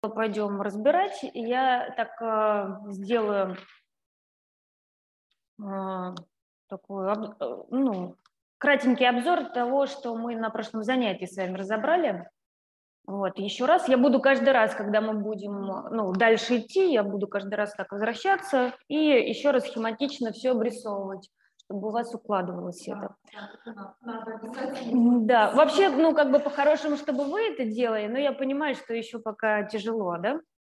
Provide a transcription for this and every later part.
Пойдем разбирать. Я так сделаю такой, кратенький обзор того, что мы на прошлом занятии с вами разобрали. Вот, еще раз, я буду каждый раз, когда мы будем дальше идти, я буду каждый раз так возвращаться и еще раз схематично все обрисовывать, чтобы у вас укладывалось это. Да, вообще, как бы по-хорошему, чтобы вы это делали, но я понимаю, что еще пока тяжело, да?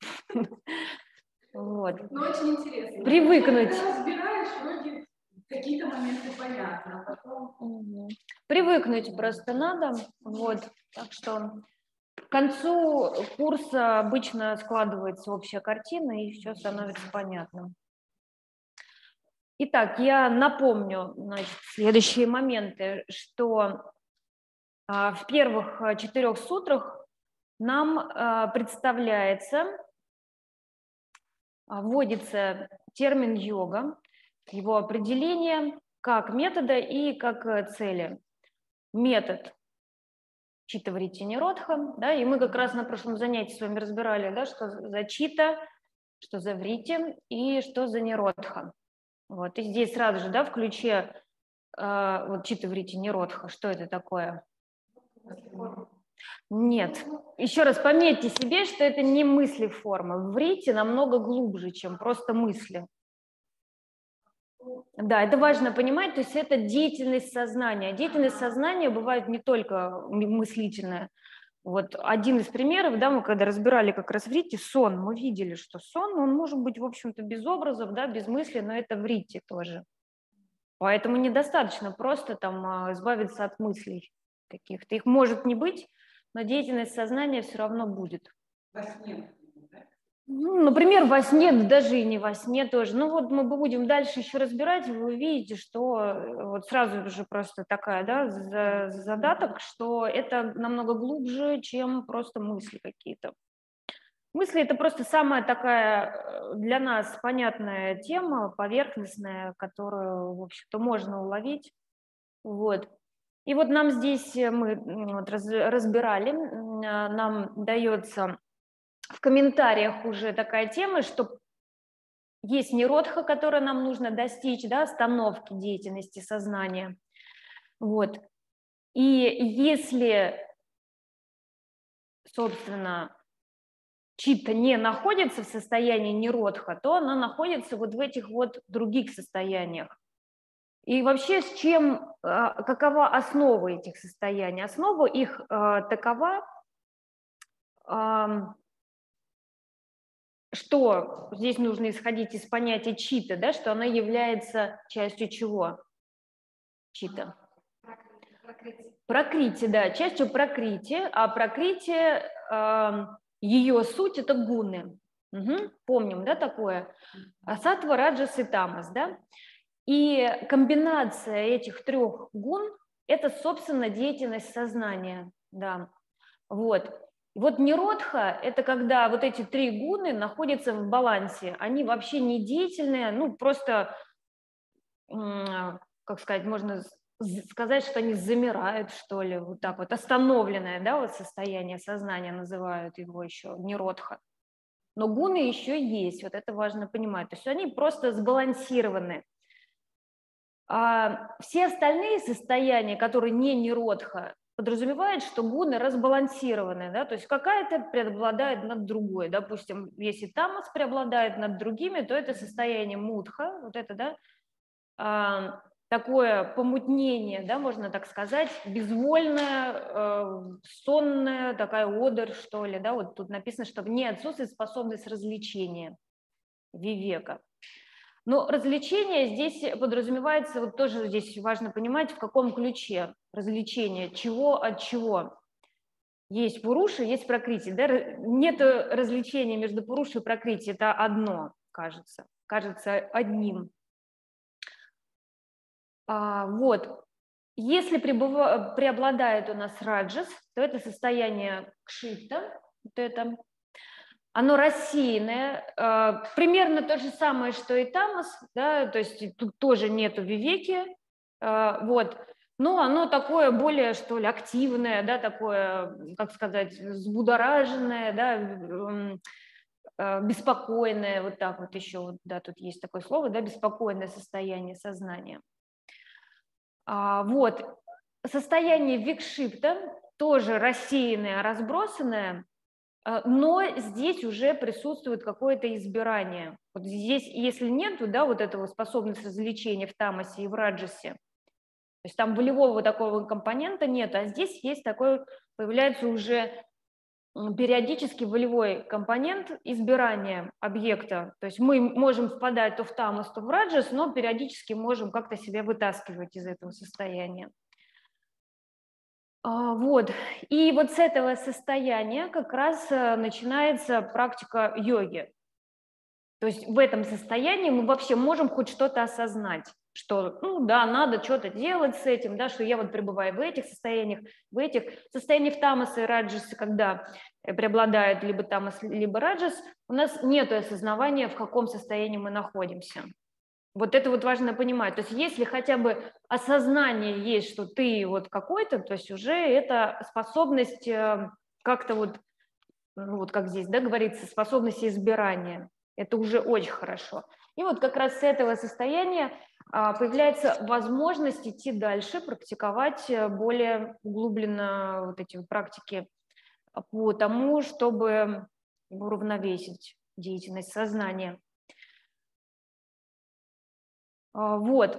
Вот. Но очень интересно. Привыкнуть. Когда разбираешь, вроде какие-то моменты понятны, а потом... Привыкнуть просто надо. Вот. Так что к концу курса обычно складывается общая картина, и все становится понятным. Итак, я напомню, следующие моменты, что в первых 4 сутрах нам представляется, вводится термин йога, его определение как метода и как цели. Метод чита врити ниродха, да, и мы как раз на прошлом занятии с вами разбирали, да, что за чита, что за врити и что за ниродха. Вот, и здесь сразу же, да, в ключе вот чита врити ниродха, что это такое? Нет. Еще раз пометьте себе, что это не мысли форма. Врити намного глубже, чем просто мысли. Да, это важно понимать, то есть это деятельность сознания. Деятельность сознания бывает не только мыслительная. Вот один из примеров, да, мы когда разбирали как раз врити, сон, мы видели, что сон, он может быть, в общем-то, без образов, да, без мысли, но это врити тоже. Поэтому недостаточно просто там избавиться от мыслей каких-то. Их может не быть, но деятельность сознания все равно будет. Во сне, да? Например, во сне, даже и не во сне тоже. Ну вот мы будем дальше еще разбирать, вы увидите, что вот сразу же просто такая, да, задаток, что это намного глубже, чем просто мысли какие-то. Мысли – это просто самая такая для нас понятная тема, поверхностная, которую, в общем-то, можно уловить. Вот. И вот нам здесь, мы вот разбирали, нам дается в комментариях уже такая тема, что есть ниродха, которую нам нужно достичь, да, остановки деятельности сознания. Вот. И если, собственно, чита не находится в состоянии ниродха, то она находится вот в этих вот других состояниях. И вообще с чем, какова основа этих состояний? Основа их такова, что здесь нужно исходить из понятия чита, да, что она является частью чего? Чита. Пракрити, да, частью пракрити, а пракрити, ее суть – это гуны. Угу, помним, да, такое? Саттва, раджас и тамас, да? И комбинация этих 3 гун – это, собственно, деятельность сознания, да. Вот. Вот ниродха – это когда вот эти 3 гуны находятся в балансе, они вообще не деятельные, просто, как сказать, можно сказать, что они замирают, что ли, вот так вот, остановленное, да, вот состояние сознания называют его еще ниродха. Но гуны еще есть, вот это важно понимать, то есть они просто сбалансированы. А все остальные состояния, которые не ниродха, подразумевают, что гуны разбалансированы, да, то есть какая-то преобладает над другой. Допустим, если тамас преобладает над другими, то это состояние мудха, вот это, да, такое помутнение, да, можно так сказать, безвольное, сонное, такая одер, что ли, да, вот тут написано, что не отсутствует способность развлечения, вивека. Но развлечение здесь подразумевается, вот тоже здесь важно понимать, в каком ключе развлечение, чего от чего. Есть пуруша, есть пракрити. Да? Нет развлечения между пурушей и пракрити, это одно, кажется одним. Вот. Если преобладает у нас раджас, то это состояние кшита, вот это. Оно рассеянное, примерно то же самое, что и тамас, да, то есть тут тоже нету вивеки, вот. но оно такое более, что ли, активное, да, такое, как сказать, взбудораженное, да, беспокойное, вот так вот еще, вот, да, тут есть такое слово, да, беспокойное состояние сознания. Вот, состояние викшипта тоже рассеянное, разбросанное, но здесь уже присутствует какое-то избирание. Вот здесь, если нету, да, вот этого способности развлечения в тамасе и в раджасе, то есть там волевого такого компонента нет, а здесь есть такой, появляется уже периодически волевой компонент избирания объекта. То есть мы можем впадать то в тамас, то в раджас, но периодически можем как-то себя вытаскивать из этого состояния. Вот. И вот с этого состояния как раз начинается практика йоги. То есть в этом состоянии мы вообще можем хоть что-то осознать, что, ну да, надо что-то делать с этим, да, что я вот пребываю в этих состояниях, в этих состояниях тамаса и раджаса, когда преобладает либо тамас, либо раджас, у нас нет осознавания, в каком состоянии мы находимся. Вот это вот важно понимать. То есть если хотя бы осознание есть, что ты вот какой-то, то есть уже это способность как-то вот, ну вот как здесь, да, говорится, способность избирания. Это уже очень хорошо. И вот как раз с этого состояния появляется возможность идти дальше, практиковать более углубленно вот эти практики по тому, чтобы уравновесить деятельность сознания. Вот.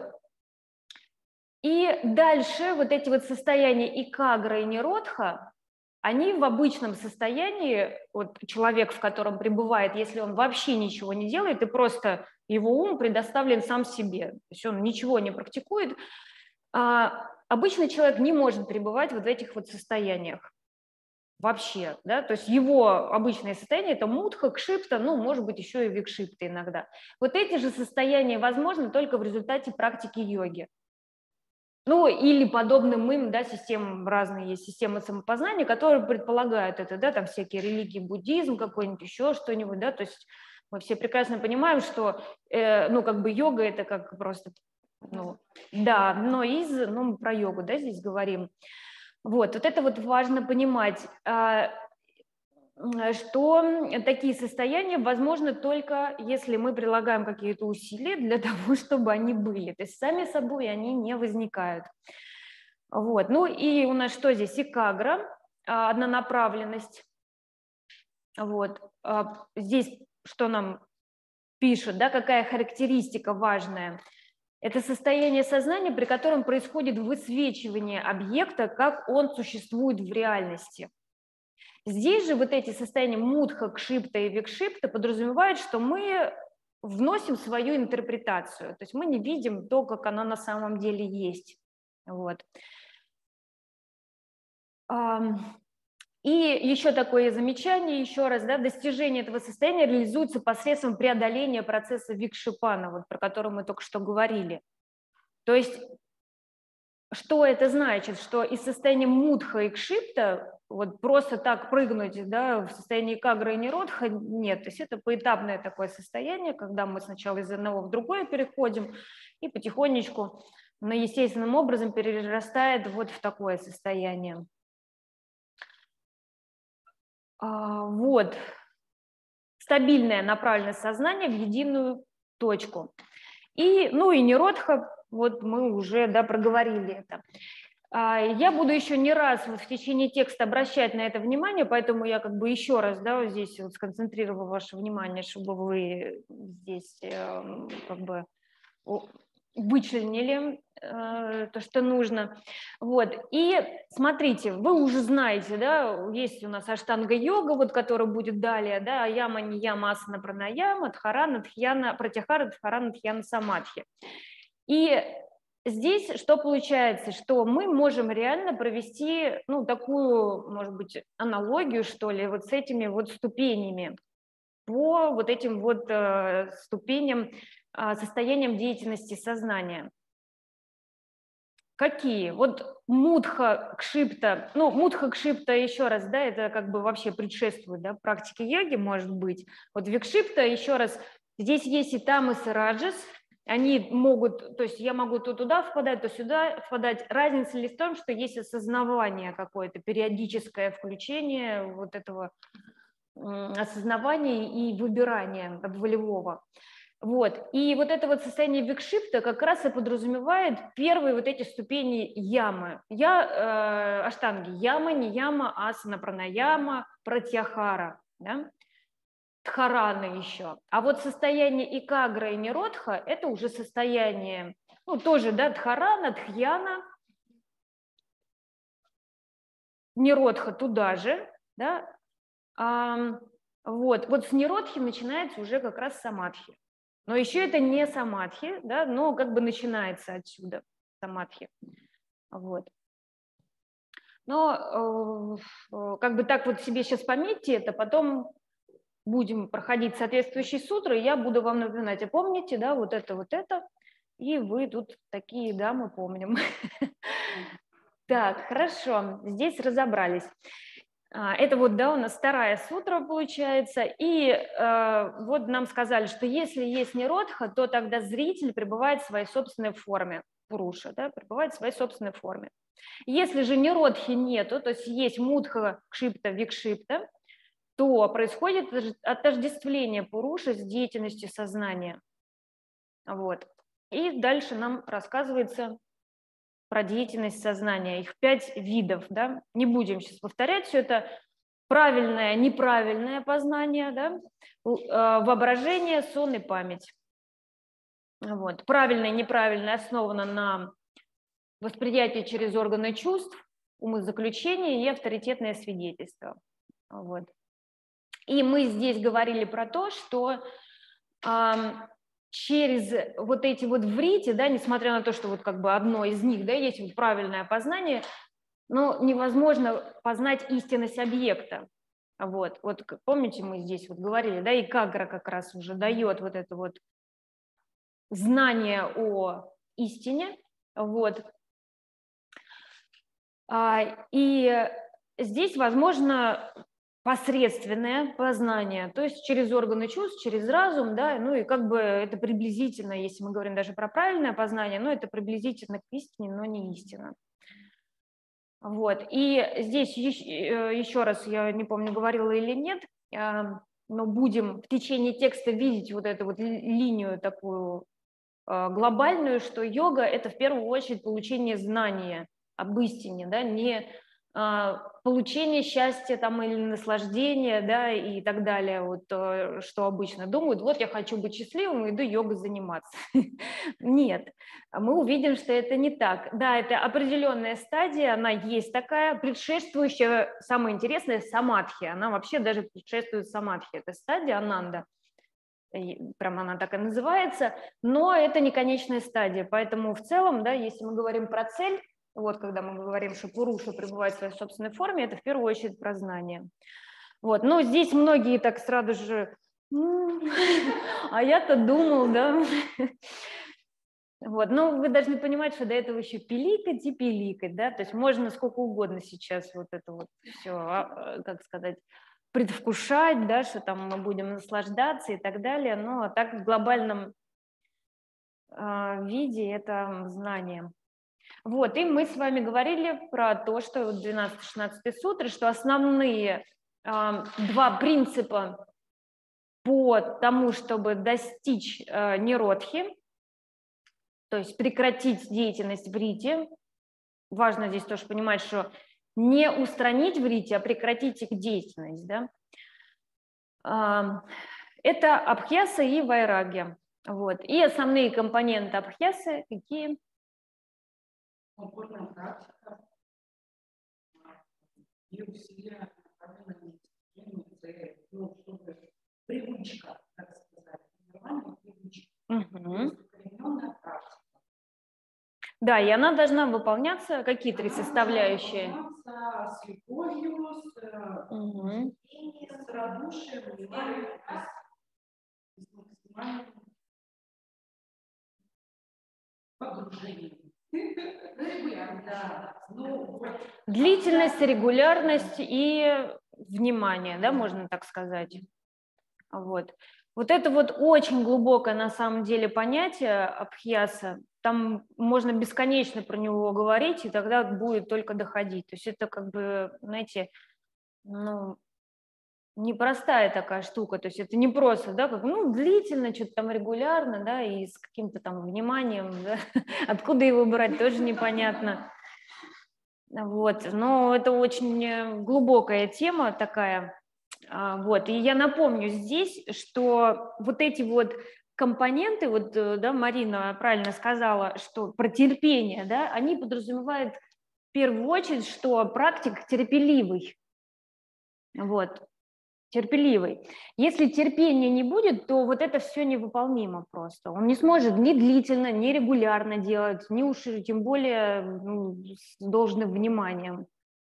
И дальше вот эти вот состояния икагра и ниродха, они в обычном состоянии, вот человек, в котором пребывает, если он вообще ничего не делает, и просто его ум предоставлен сам себе, то есть он ничего не практикует, обычный человек не может пребывать вот в этих вот состояниях вообще, да, то есть его обычное состояние – это мудха, кшипта, ну, может быть, еще и викшипта иногда. Вот эти же состояния возможны только в результате практики йоги. Ну, или подобным им, да, системам, разные есть системы самопознания, которые предполагают это, да, там всякие религии, буддизм какой-нибудь, еще что-нибудь, да, то есть мы все прекрасно понимаем, что, ну, как бы йога – это как просто, ну, да, но ну, мы про йогу, да, здесь говорим. Вот это вот важно понимать, что такие состояния возможны только если мы прилагаем какие-то усилия для того, чтобы они были. То есть сами собой они не возникают. Вот. Ну и у нас что здесь? Икагра, однонаправленность. Вот. Здесь что нам пишут, да, какая характеристика важная? Это состояние сознания, при котором происходит высвечивание объекта, как он существует в реальности. Здесь же вот эти состояния мудха, кшипта и викшипта подразумевают, что мы вносим свою интерпретацию, то есть мы не видим то, как оно на самом деле есть. Вот. И еще такое замечание, еще раз, да, достижение этого состояния реализуется посредством преодоления процесса викшипана, вот, про который мы только что говорили. То есть что это значит? Что из состояния мудха и кшипта вот просто так прыгнуть, да, в состоянии икагры и ниродха нет. То есть это поэтапное такое состояние, когда мы сначала из одного в другое переходим и потихонечку, но естественным образом перерастает вот в такое состояние. Вот. Стабильное направленность сознания в единую точку. И, ну и ниродха, вот мы уже, да, проговорили это. Я буду еще не раз вот в течение текста обращать на это внимание, поэтому я как бы еще раз, да, вот здесь вот сконцентрировала ваше внимание, чтобы вы здесь как бы вычленили то, что нужно. Вот. И смотрите, вы уже знаете, да, есть у нас аштанга-йога, вот, которая будет далее, да, яма, нияма, асана, пранаяма, дхарана, дхьяна, пратяхара, дхарана, дхьяна, самадхи. И здесь что получается, что мы можем реально провести, ну, такую, может быть, аналогию, что ли, вот с этими вот ступенями, по вот этим вот ступеням, состоянием деятельности сознания. Какие? Вот мудха кшипта, ну, мудха кшипта, еще раз, да, это как бы вообще предшествует, да, практике йоги, может быть. Вот викшипта, еще раз, здесь есть и тамас, и раджас, Они могут, то есть я могу то туда впадать, то сюда впадать. Разница лишь в том, что есть осознавание какое-то, периодическое включение вот этого осознавания и выбирания волевого. Вот. И вот это вот состояние викшипта как раз и подразумевает первые вот эти ступени ямы. Аштанги. Яма, нияма, асана, пранаяма, пратьяхара. Да? Дхарана еще. А вот состояние икагра и ниродха – это уже состояние, ну, тоже, да, дхарана, дхьяна, ниродха туда же, да. Вот с ниродхи начинается уже как раз самадхи. Но еще это не самадхи, да, но как бы начинается отсюда самадхи. Вот. Но как бы так вот себе сейчас пометьте это, потом будем проходить соответствующие сутры, и я буду вам напоминать, а помните, да, вот это, и вы тут такие, да, мы помним. Так, хорошо, здесь разобрались. Это вот, да, у нас вторая сутра получается, и вот нам сказали, что если есть ниродха, то тогда зритель пребывает в своей собственной форме, пуруша, да, пребывает в своей собственной форме. Если же ниродхи нету, то есть есть мудха, кшипта, викшипта, то происходит отождествление пуруши с деятельностью сознания. Вот. И дальше нам рассказывается про деятельность сознания. Их 5 видов. Да? Не будем сейчас повторять все это. Правильное, неправильное познание, да? Воображение, сон и память. Вот. Правильное, неправильное основано на восприятии через органы чувств, умозаключение и авторитетное свидетельство. Вот. И мы здесь говорили про то, что через вот эти вот врити, да, несмотря на то, что вот как бы одно из них, да, есть вот правильное познание, но невозможно познать истинность объекта. Вот помните, мы здесь вот говорили, да, икагра как раз уже дает вот это вот знание о истине, вот. И здесь возможно посредственное познание, то есть через органы чувств, через разум, да, ну и как бы это приблизительно, если мы говорим даже про правильное познание, но это приблизительно к истине, но не истина. Вот, и здесь еще раз, я не помню, говорила или нет, но будем в течение текста видеть вот эту вот линию такую глобальную, что йога – это в первую очередь получение знания об истине, да, не получение счастья там, или наслаждения, да, и так далее, вот, что обычно думают, вот я хочу быть счастливым, иду йогой заниматься. Нет, мы увидим, что это не так. Да, это определенная стадия, она есть такая, предшествующая, самое интересное, самадхи, она вообще даже предшествует самадхи, это стадия ананда. Прямо она так и называется, но это не конечная стадия, поэтому в целом, да, если мы говорим про цель, вот когда мы говорим, что пуруша пребывает в своей собственной форме, это в первую очередь про знание. Вот, но здесь многие так сразу же, а я-то думал, да. Вот, но вы должны понимать, что до этого еще пиликать и пиликать, да, то есть можно сколько угодно сейчас вот это вот все, как сказать, предвкушать, да, что там мы будем наслаждаться и так далее, но так в глобальном виде это знание. Вот, и мы с вами говорили про то, что 12-16 сутры, что основные 2 принципа по тому, чтобы достичь ниродхи, то есть прекратить деятельность врити. Важно здесь тоже понимать, что не устранить врити, а прекратить их деятельность. Да? Это абхьяса и вайрагья. Вот. И основные компоненты абхьясы какие? Комфортная практика и усилия, чтобы привычка, так сказать, нормальная привычка, укорененная практика. Да, и она должна выполняться, какие 3 составляющие? С любовью, с радушием, вниманием, с максимальным погружением. Длительность, регулярность и внимание, да, можно так сказать. Вот. Вот это вот очень глубокое на самом деле понятие абхьяса. Там можно бесконечно про него говорить, и тогда будет только доходить. То есть это как бы, знаете, ну, непростая такая штука. То есть это не просто, да, как, ну, длительно, что-то там регулярно, да, и с каким-то там вниманием, да. Откуда его брать, тоже непонятно. Вот. Но это очень глубокая тема такая. Вот. И я напомню здесь, что вот эти вот компоненты, вот, да, Марина правильно сказала, что про терпение, да, они подразумевают в первую очередь, что практик терпеливый, вот, терпеливый. Если терпения не будет, то вот это все невыполнимо просто. Он не сможет ни длительно, ни регулярно делать, ни уж тем более ну, с должным вниманием.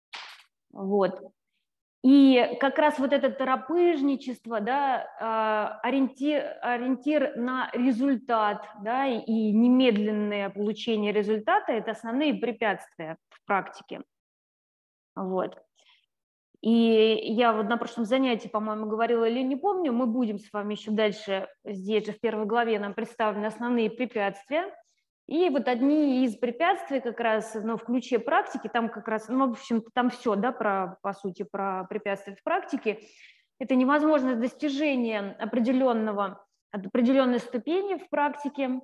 Вот. И как раз вот это торопыжничество, да, ориентир на результат, да, и немедленное получение результата – это основные препятствия в практике. Вот. И я вот на прошлом занятии, по-моему, говорила или не помню, мы будем с вами еще дальше, здесь же в первой главе нам представлены основные препятствия. И вот одни из препятствий как раз, ну, в ключе практики, там как раз, ну, в общем, там все, да, по сути, про препятствия в практике. Это невозможность достижения определенной ступени в практике,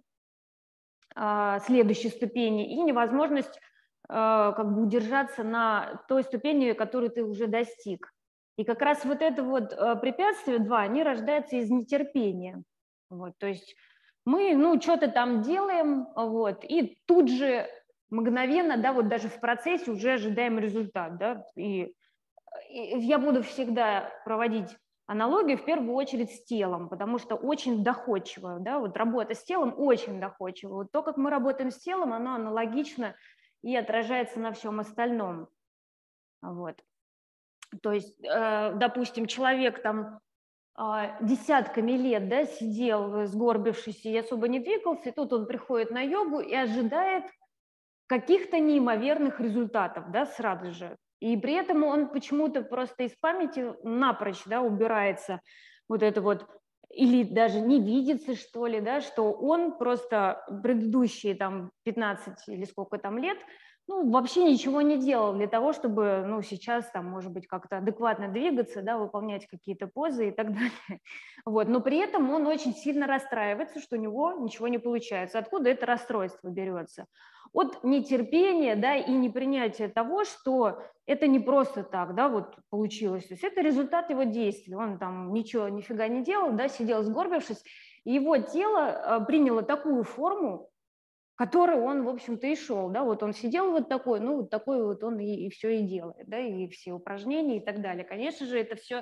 следующей ступени, и невозможность как бы удержаться на той ступени, которую ты уже достиг. И как раз вот это вот препятствия, два, они рождаются из нетерпения. Вот, то есть мы, ну, что-то там делаем, вот, и тут же мгновенно, да, вот даже в процессе уже ожидаем результат, да, и я буду всегда проводить аналогию в первую очередь с телом, потому что очень доходчиво, да, вот работа с телом очень доходчива. Вот то, как мы работаем с телом, оно аналогично и отражается на всем остальном. Вот. То есть, допустим, человек там десятками лет, да, сидел сгорбившись и особо не двигался, и тут он приходит на йогу и ожидает каких-то неимоверных результатов, да, сразу же. И при этом он почему-то просто из памяти напрочь, да, убирается вот это вот, или даже не видится, что ли, да, что он просто предыдущие там 15 или сколько там лет, ну, вообще ничего не делал для того, чтобы, ну, сейчас там, может быть, как-то адекватно двигаться, да, выполнять какие-то позы и так далее. Вот. Но при этом он очень сильно расстраивается, что у него ничего не получается. Откуда это расстройство берется? От нетерпения, да, и непринятия того, что это не просто так, да, вот получилось. То есть это результат его действий. Он там ничего, нифига не делал, да, сидел сгорбившись, и его тело приняло такую форму, которой он, в общем-то, и шел, да, вот он сидел вот такой, ну, вот такой вот он и все и делает, да, и все упражнения и так далее. Конечно же, это все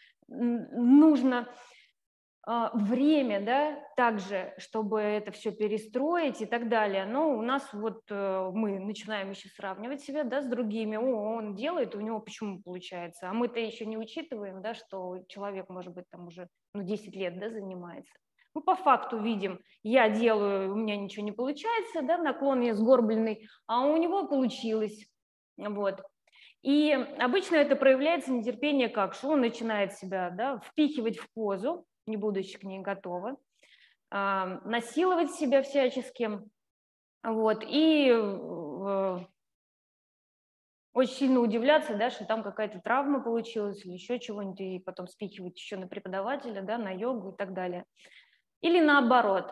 нужно время, да, также, чтобы это все перестроить и так далее. Но у нас вот мы начинаем еще сравнивать себя, да, с другими. О, он делает, у него почему получается? А мы-то еще не учитываем, да, что человек, может быть, там уже 10 лет, да, занимается. Мы по факту видим, я делаю, у меня ничего не получается, да, наклон я сгорбленный, а у него получилось. Вот. И обычно это проявляется нетерпение как? Что он начинает себя, да, впихивать в позу, не будучи к ней готова, насиловать себя всячески, вот, и очень сильно удивляться, да, что там какая-то травма получилась или еще чего-нибудь, и потом спихивать еще на преподавателя, да, на йогу и так далее. Или наоборот,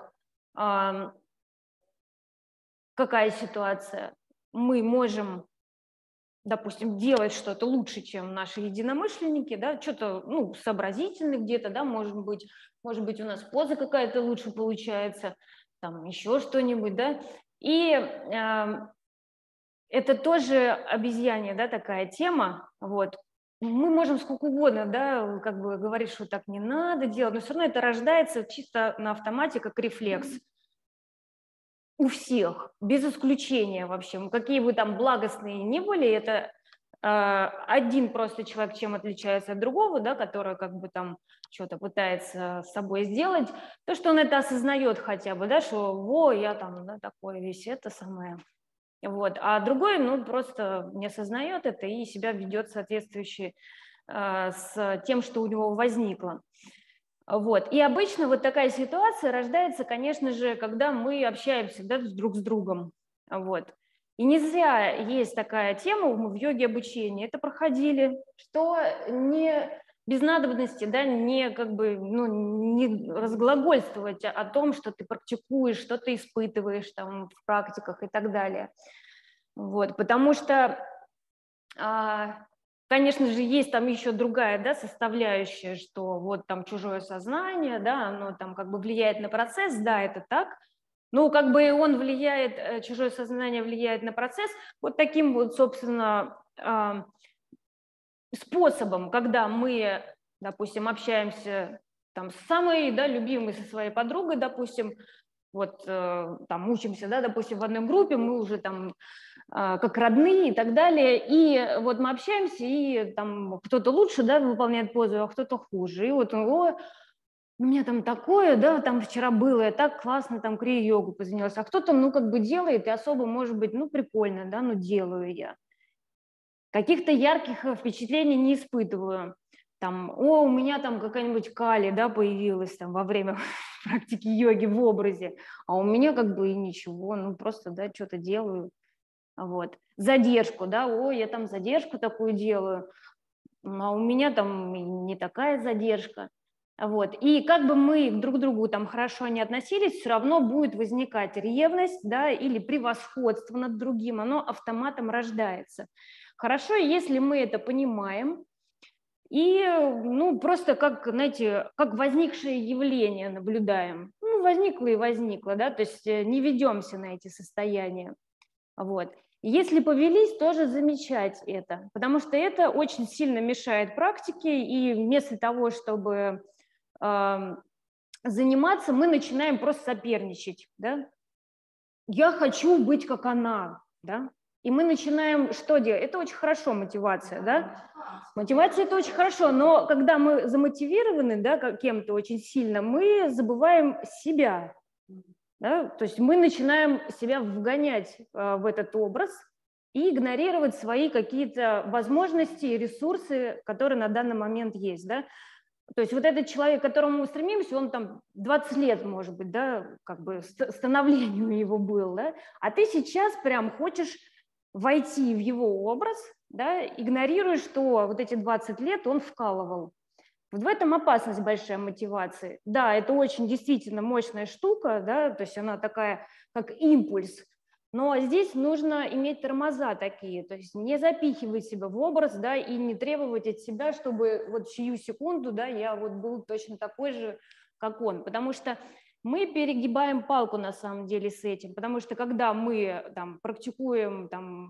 какая ситуация? Мы можем, допустим, делать что-то лучше, чем наши единомышленники, да, что-то, ну, сообразительный где-то, да, может быть, у нас поза какая-то лучше получается, там еще что-нибудь, да, и это тоже обезьянья, да, такая тема, вот. Мы можем сколько угодно, да, как бы говорить, что так не надо делать, но все равно это рождается чисто на автомате, как рефлекс. У всех, без исключения вообще. Какие бы там благостные ни были, это один просто человек чем отличается от другого, да, который как бы там что-то пытается с собой сделать, то, что он это осознает хотя бы, да, что во, я там, да, такое весь это самое. Вот. А другой, ну, просто не осознает это и себя ведет соответствующе с тем, что у него возникло. Вот. И обычно вот такая ситуация рождается, конечно же, когда мы общаемся, да, друг с другом. Вот. И не зря есть такая тема, мы в йоге обучения это проходили, что не без надобности, да, не как бы, ну, не разглагольствовать о том, что ты практикуешь, что ты испытываешь там в практиках и так далее. Вот. Потому что конечно же, есть там еще другая, да, составляющая, что вот там чужое сознание, да, оно там как бы влияет на процесс, да, это так, но как бы он влияет, чужое сознание влияет на процесс вот таким вот, собственно, способом, когда мы, допустим, общаемся там с самой, да, любимой, со своей подругой, допустим, вот там учимся, да, допустим, в одной группе, мы уже там как родные и так далее, и вот мы общаемся, и там кто-то лучше, да, выполняет позу, а кто-то хуже, и вот о, у меня там такое, да, там вчера было, я так классно там крия-йогу позанялась, а кто-то, ну, как бы делает, и особо, может быть, ну, прикольно, да, ну, делаю я. Каких-то ярких впечатлений не испытываю. Там, о, у меня там какая-нибудь кали, да, появилась там во время практики йоги в образе, а у меня как бы и ничего, ну, просто, да, что-то делаю. Вот. Задержку, да, ой, я там задержку такую делаю, а у меня там не такая задержка. Вот. И как бы мы друг к другу там хорошо не относились, все равно будет возникать ревность, да, или превосходство над другим, оно автоматом рождается. Хорошо, если мы это понимаем, и, ну, просто как, знаете, как возникшее явление наблюдаем. Ну, возникло и возникло, да, то есть не ведемся на эти состояния. Вот. И если повелись, тоже замечать это, потому что это очень сильно мешает практике, и вместо того, чтобы заниматься, мы начинаем просто соперничать, да? Я хочу быть как она, да? И мы начинаем что делать? Это очень хорошо, мотивация, да? Мотивация – это очень хорошо, но когда мы замотивированы, да, кем-то очень сильно, мы забываем себя, да? То есть мы начинаем себя вгонять в этот образ и игнорировать свои какие-то возможности и ресурсы, которые на данный момент есть, да? То есть вот этот человек, к которому мы стремимся, он там 20 лет, может быть, да, как бы становлению его был, да, а ты сейчас прям хочешь войти в его образ, да, игнорируя, что вот эти 20 лет он вкалывал. Вот в этом опасность большая мотивации. Да, это очень действительно мощная штука, да, то есть она такая, как импульс, но здесь нужно иметь тормоза такие, то есть не запихивать себя в образ, да, и не требовать от себя, чтобы вот в сию секунду, да, я вот был точно такой же, как он, потому что мы перегибаем палку на самом деле с этим, потому что когда мы там практикуем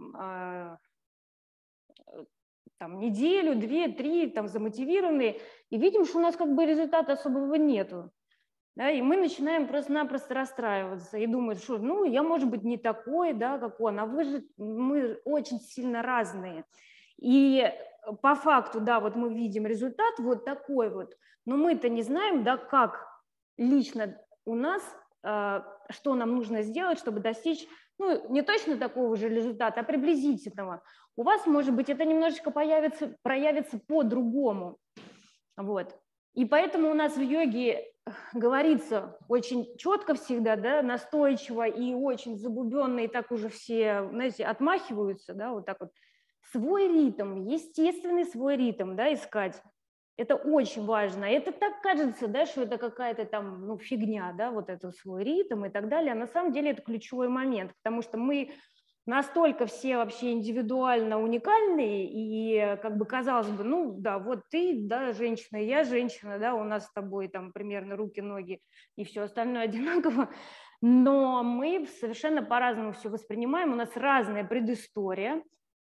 там неделю, две, три, там замотивированные, и видим, что у нас как бы результата особого нету. Да, и мы начинаем просто-напросто расстраиваться и думать, что, ну, я, может быть, не такой, да, как он, а мы очень сильно разные. И по факту, да, вот мы видим результат вот такой вот, но мы-то не знаем, да, как лично у нас, что нам нужно сделать, чтобы достичь, ну, не точно такого же результата, а приблизительного. У вас, может быть, это немножечко проявится по-другому. Вот. И поэтому у нас в йоге говорится очень четко всегда, да, настойчиво и очень забубенно, и так уже все, знаете, отмахиваются, да, вот так вот. Свой ритм, естественный свой ритм, да, искать. Это очень важно. Это так кажется, да, что это какая-то там, ну, фигня, да, вот это свой ритм и так далее. А на самом деле это ключевой момент, потому что мы настолько все вообще индивидуально уникальные, и как бы казалось бы, ну да, вот ты, да, женщина, я женщина, да, у нас с тобой там примерно руки, ноги и все остальное одинаково, но мы совершенно по-разному все воспринимаем, у нас разная предыстория,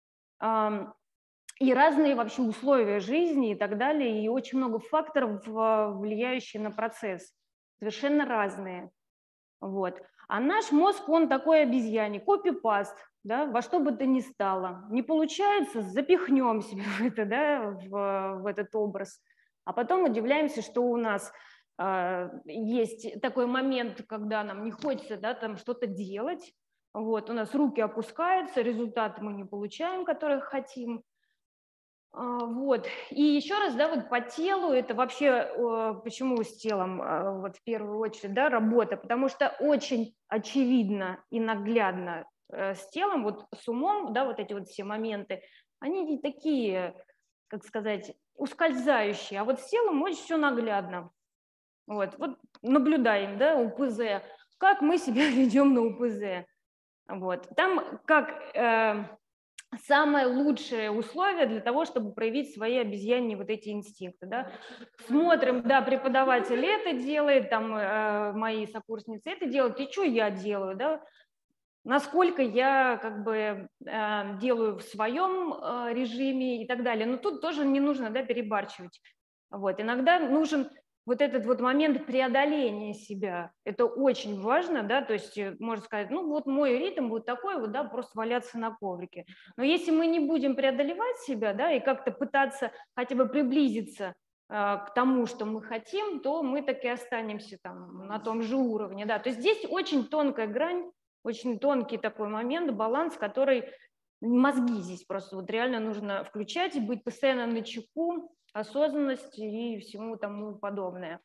и разные вообще условия жизни и так далее, и очень много факторов, влияющих на процесс, совершенно разные. Вот. А наш мозг, он такой обезьяний, копипаст, да, во что бы то ни стало. Не получается, запихнем себе в это, да, в этот образ. А потом удивляемся, что у нас есть такой момент, когда нам не хочется, да, там что-то делать. Вот, у нас руки опускаются, результаты мы не получаем, которых хотим. Вот. И еще раз, да, вот по телу, это вообще, почему с телом, вот в первую очередь, да, работа, потому что очень очевидно и наглядно с телом, вот с умом, да, вот эти вот все моменты, они не такие, как сказать, ускользающие, а вот с телом очень все наглядно. Вот наблюдаем, да, УПЗ, как мы себя ведем на УПЗ. Вот. Там как самое лучшее условие для того, чтобы проявить свои обезьяньи вот эти инстинкты. Да? Смотрим, да, преподаватель это делает, там мои сокурсницы это делают, и что я делаю, да? Насколько я как бы делаю в своем режиме и так далее. Но тут тоже не нужно, да, перебарщивать. Вот. Иногда нужен вот этот вот момент преодоления себя. Это очень важно, да, то есть можно сказать, ну вот мой ритм будет такой вот, да, просто валяться на коврике. Но если мы не будем преодолевать себя, да, и как-то пытаться хотя бы приблизиться к тому, что мы хотим, то мы так и останемся там на том же уровне, да. То есть здесь очень тонкая грань, очень тонкий такой момент, баланс, который мозги здесь просто вот реально нужно включать и быть постоянно начеку, осознанность и всему тому подобное.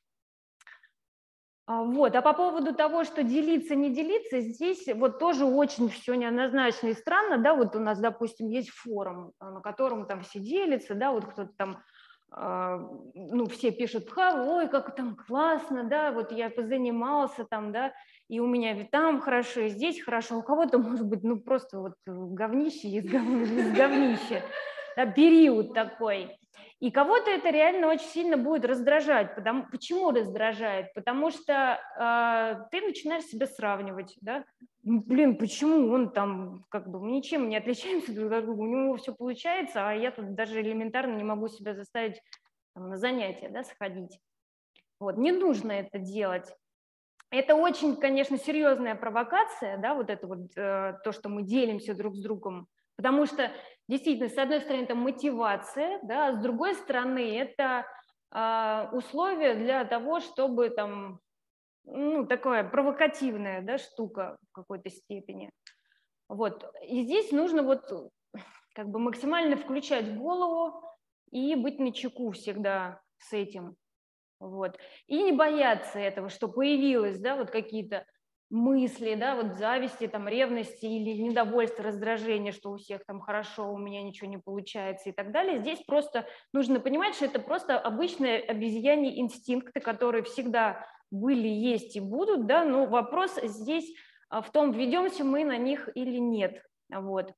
Вот. А по поводу того, что делиться, не делиться, здесь вот тоже очень все неоднозначно и странно, да, вот у нас, допустим, есть форум, на котором там все делятся, да, вот кто-то там, ну, все пишут, ой, как там классно, да, вот я позанимался там, да, и у меня ведь там хорошо, и здесь хорошо, у кого-то, может быть, ну, просто вот говнище из говнища, да, период такой. И кого-то это реально очень сильно будет раздражать. Почему раздражает? Потому что ты начинаешь себя сравнивать, да? Блин, почему он там, как бы, мы ничем не отличаемся друг от друга, у него все получается, а я тут даже элементарно не могу себя заставить там, на занятия, да, сходить. Вот, не нужно это делать. Это очень, конечно, серьезная провокация, да, вот это вот то, что мы делимся друг с другом, потому что действительно, с одной стороны, это мотивация, да, а с другой стороны, это условие для того, чтобы там, ну, такая провокативная, да, штука в какой-то степени. Вот, и здесь нужно вот как бы максимально включать голову и быть начеку всегда с этим. Вот. И не бояться этого, что появилось, да, вот какие-то мысли, да, вот зависти, там, ревности или недовольства, раздражения, что у всех там хорошо, у меня ничего не получается и так далее. Здесь просто нужно понимать, что это просто обычные обезьяньи инстинкты, которые всегда были, есть и будут, да, но вопрос здесь в том, ведемся мы на них или нет. Вот.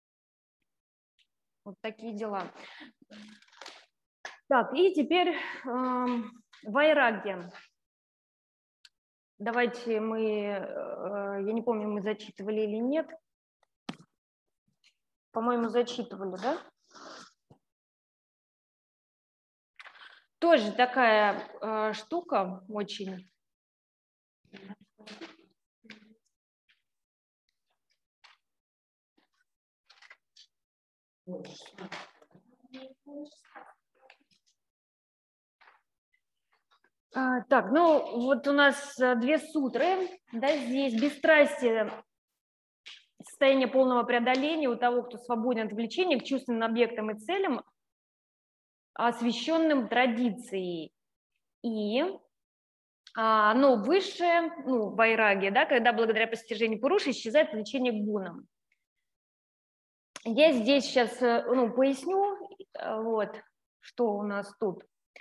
Вот такие дела. Так, и теперь вайрагья. Давайте мы, я не помню, мы зачитывали или нет. По-моему, зачитывали, да? Тоже такая штука очень. Так, ну вот у нас две сутры, да, здесь бесстрастие, состояние полного преодоления у того, кто свободен от влечения к чувственным объектам и целям, освященным традицией. И оно высшее, ну, вайраги, да, когда благодаря постижению пуруши исчезает влечение к гунам. Я здесь сейчас ну, поясню, вот, что у нас тут.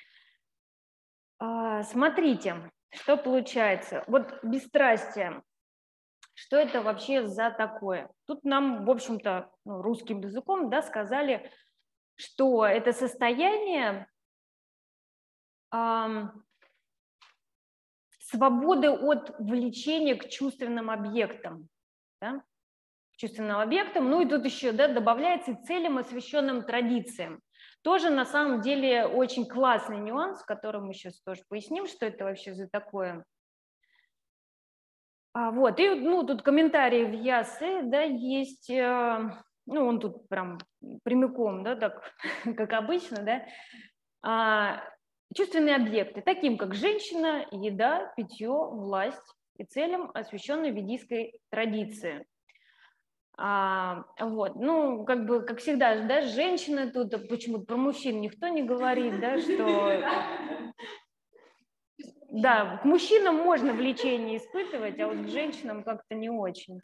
Смотрите, что получается. Вот бесстрастие. Что это вообще за такое? Тут нам, в общем-то, ну, русским языком, да, сказали, что это состояние свободы от влечения к чувственным объектам. Да? К чувственным объектам. Ну и тут еще, да, добавляется и целям, освященным традициям. Тоже на самом деле очень классный нюанс, который мы сейчас тоже поясним, что это вообще за такое. Вот, и ну, тут комментарии в Ясы, да, есть, ну, он тут прям прямиком, да, так, как обычно, да, чувственные объекты, таким как женщина, еда, питье, власть и целям, освященной ведийской традиции. Вот, ну, как бы, как всегда, да, женщины тут, почему-то про мужчин никто не говорит, да, что, да, к мужчинам можно влечение испытывать, а вот к женщинам как-то не очень.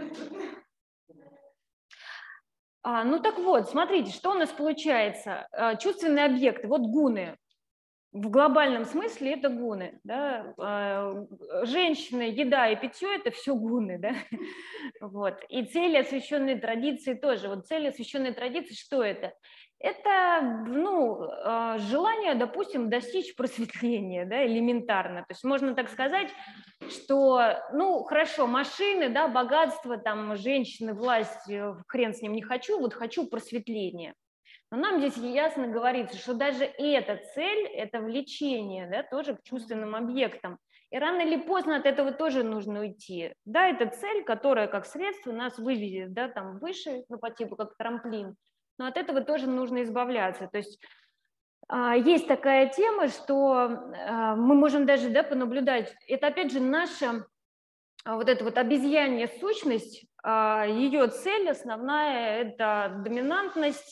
Ну, так вот, смотрите, что у нас получается. Чувственные объекты, вот гуны. В глобальном смысле это гуны, да? Женщины, еда и питье – это все гуны, да? Вот. И цели освященной традиции тоже. Вот цели освященной традиции, что это? Это, ну, желание, допустим, достичь просветления, да, элементарно. То есть можно так сказать, что, ну, хорошо, машины, да, богатство, там, женщины, власть, хрен с ним не хочу, вот хочу просветления. Но нам здесь ясно говорится, что даже эта цель, это влечение, да, тоже к чувственным объектам. И рано или поздно от этого тоже нужно уйти. Да, это цель, которая как средство нас выведет, да, там выше, ну, по типу как трамплин. Но от этого тоже нужно избавляться. То есть есть такая тема, что мы можем даже, да, понаблюдать. Это опять же наша вот эта вот обезьянья сущность, ее цель основная – это доминантность,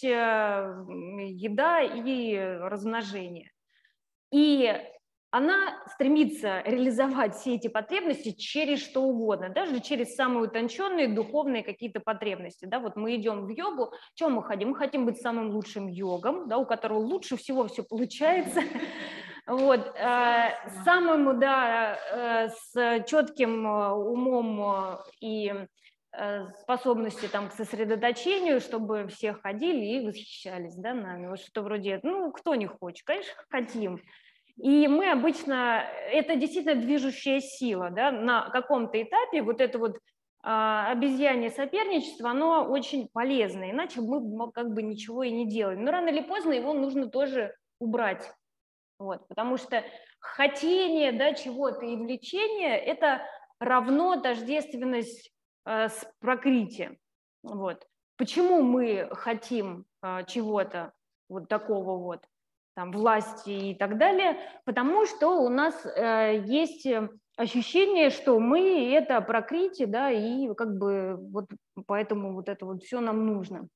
еда и размножение. И она стремится реализовать все эти потребности через что угодно, даже через самые утонченные духовные какие-то потребности. Да, вот мы идем в йогу, чем мы хотим? Мы хотим быть самым лучшим йогом, да, у которого лучше всего все получается. Вот, самым, да, с четким умом и способностью там, к сосредоточению, чтобы все ходили и восхищались, да, нами. Вот что вроде, ну, кто не хочет, конечно, хотим. И мы обычно, это действительно движущая сила, да, на каком-то этапе вот это вот обезьянье соперничество, оно очень полезно, иначе мы как бы ничего и не делаем. Но рано или поздно его нужно тоже убрать. Вот, потому что хотение, да, чего-то и влечение – это равно тождественность с пракрити. Вот. Почему мы хотим чего-то вот такого вот, там, власти и так далее? Потому что у нас есть ощущение, что мы – это пракрити, да, и как бы вот поэтому вот это вот все нам нужно.